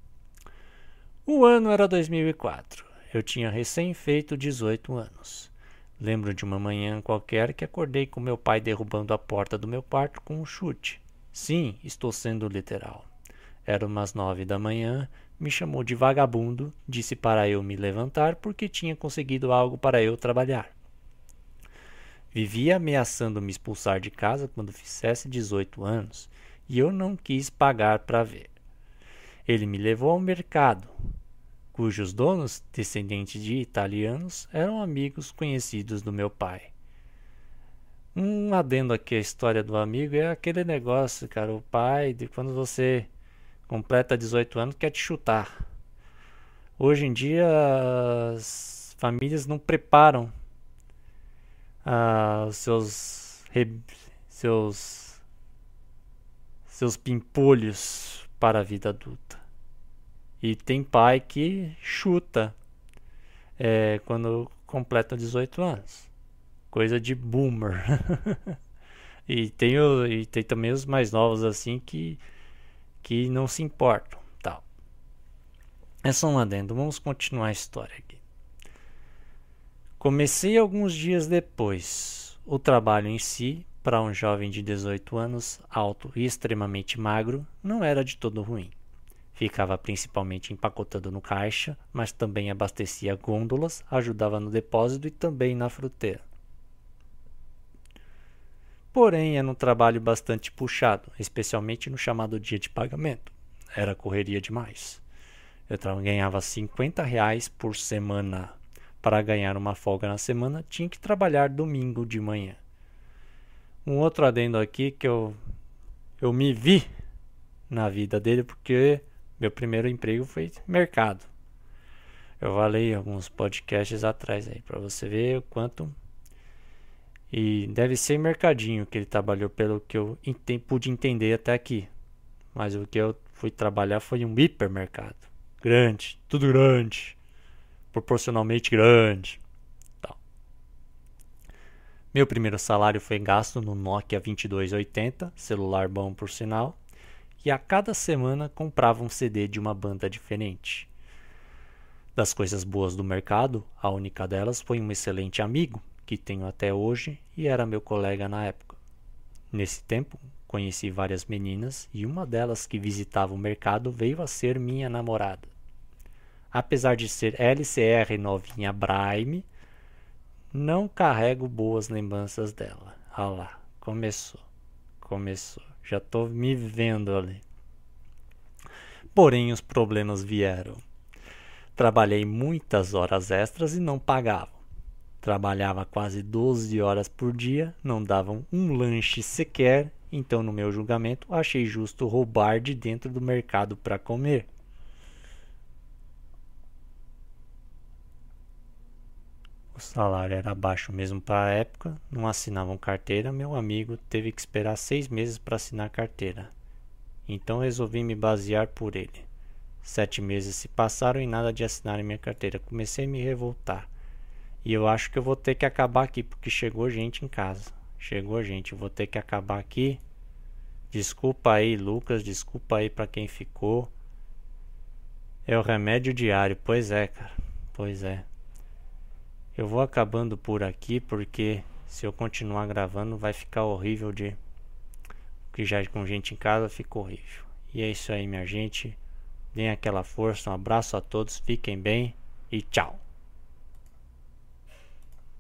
Speaker 1: O ano era 2004. Eu tinha recém feito 18 anos. Lembro de uma manhã qualquer que acordei com meu pai derrubando a porta do meu quarto com um chute. Sim, estou sendo literal. Era umas 9 da manhã, me chamou de vagabundo, disse para eu me levantar porque tinha conseguido algo para eu trabalhar. Vivia ameaçando me expulsar de casa quando fizesse 18 anos. E eu não quis pagar para ver. Ele me levou ao mercado, cujos donos, descendentes de italianos, eram amigos conhecidos do meu pai. Um adendo aqui à história do amigo é aquele negócio, cara, o pai, de quando você completa 18 anos, quer te chutar. Hoje em dia, as famílias não preparam os seus pimpolhos para a vida adulta. E tem pai que chuta quando completa 18 anos. Coisa de boomer. e tem também os mais novos assim que não se importam. Tal. É só um adendo. Vamos continuar a história aqui. Comecei alguns dias depois. O trabalho em si, para um jovem de 18 anos, alto e extremamente magro, não era de todo ruim. Ficava principalmente empacotando no caixa, mas também abastecia gôndolas, ajudava no depósito e também na fruteira. Porém, era um trabalho bastante puxado, especialmente no chamado dia de pagamento. Era correria demais. Eu ganhava R$50 por semana. Para ganhar uma folga na semana, tinha que trabalhar domingo de manhã. Um outro adendo aqui que eu me vi na vida dele, porque meu primeiro emprego foi mercado. Eu falei alguns podcasts atrás aí, para você ver o quanto. E deve ser mercadinho que ele trabalhou, pelo que eu pude entender até aqui. Mas o que eu fui trabalhar foi um hipermercado. Grande, tudo grande. Proporcionalmente grande. Tal. Meu primeiro salário foi gasto no Nokia 2280, celular bom por sinal, e a cada semana comprava um CD de uma banda diferente. Das coisas boas do mercado, a única delas foi um excelente amigo, que tenho até hoje e era meu colega na época. Nesse tempo, conheci várias meninas e uma delas que visitava o mercado veio a ser minha namorada. Apesar de ser LCR novinha Braime, não carrego boas lembranças dela. Ah lá, começou. Já tô me vendo ali. Porém, os problemas vieram. Trabalhei muitas horas extras e não pagavam. Trabalhava quase 12 horas por dia, não davam um lanche sequer, então no meu julgamento achei justo roubar de dentro do mercado para comer. O salário era baixo mesmo para a época, não assinavam carteira, meu amigo teve que esperar 6 meses para assinar carteira. Então resolvi me basear por ele. 7 meses se passaram e nada de assinar minha carteira. Comecei a me revoltar. E eu acho que eu vou ter que acabar aqui, porque chegou gente em casa. Chegou gente, eu vou ter que acabar aqui. Desculpa aí, Lucas, desculpa aí pra quem ficou. É o remédio diário, pois é, cara. Pois é. Eu vou acabando por aqui, porque se eu continuar gravando vai ficar horrível de... Porque já com gente em casa fica horrível. E é isso aí, minha gente. Deem aquela força, um abraço a todos, fiquem bem e tchau.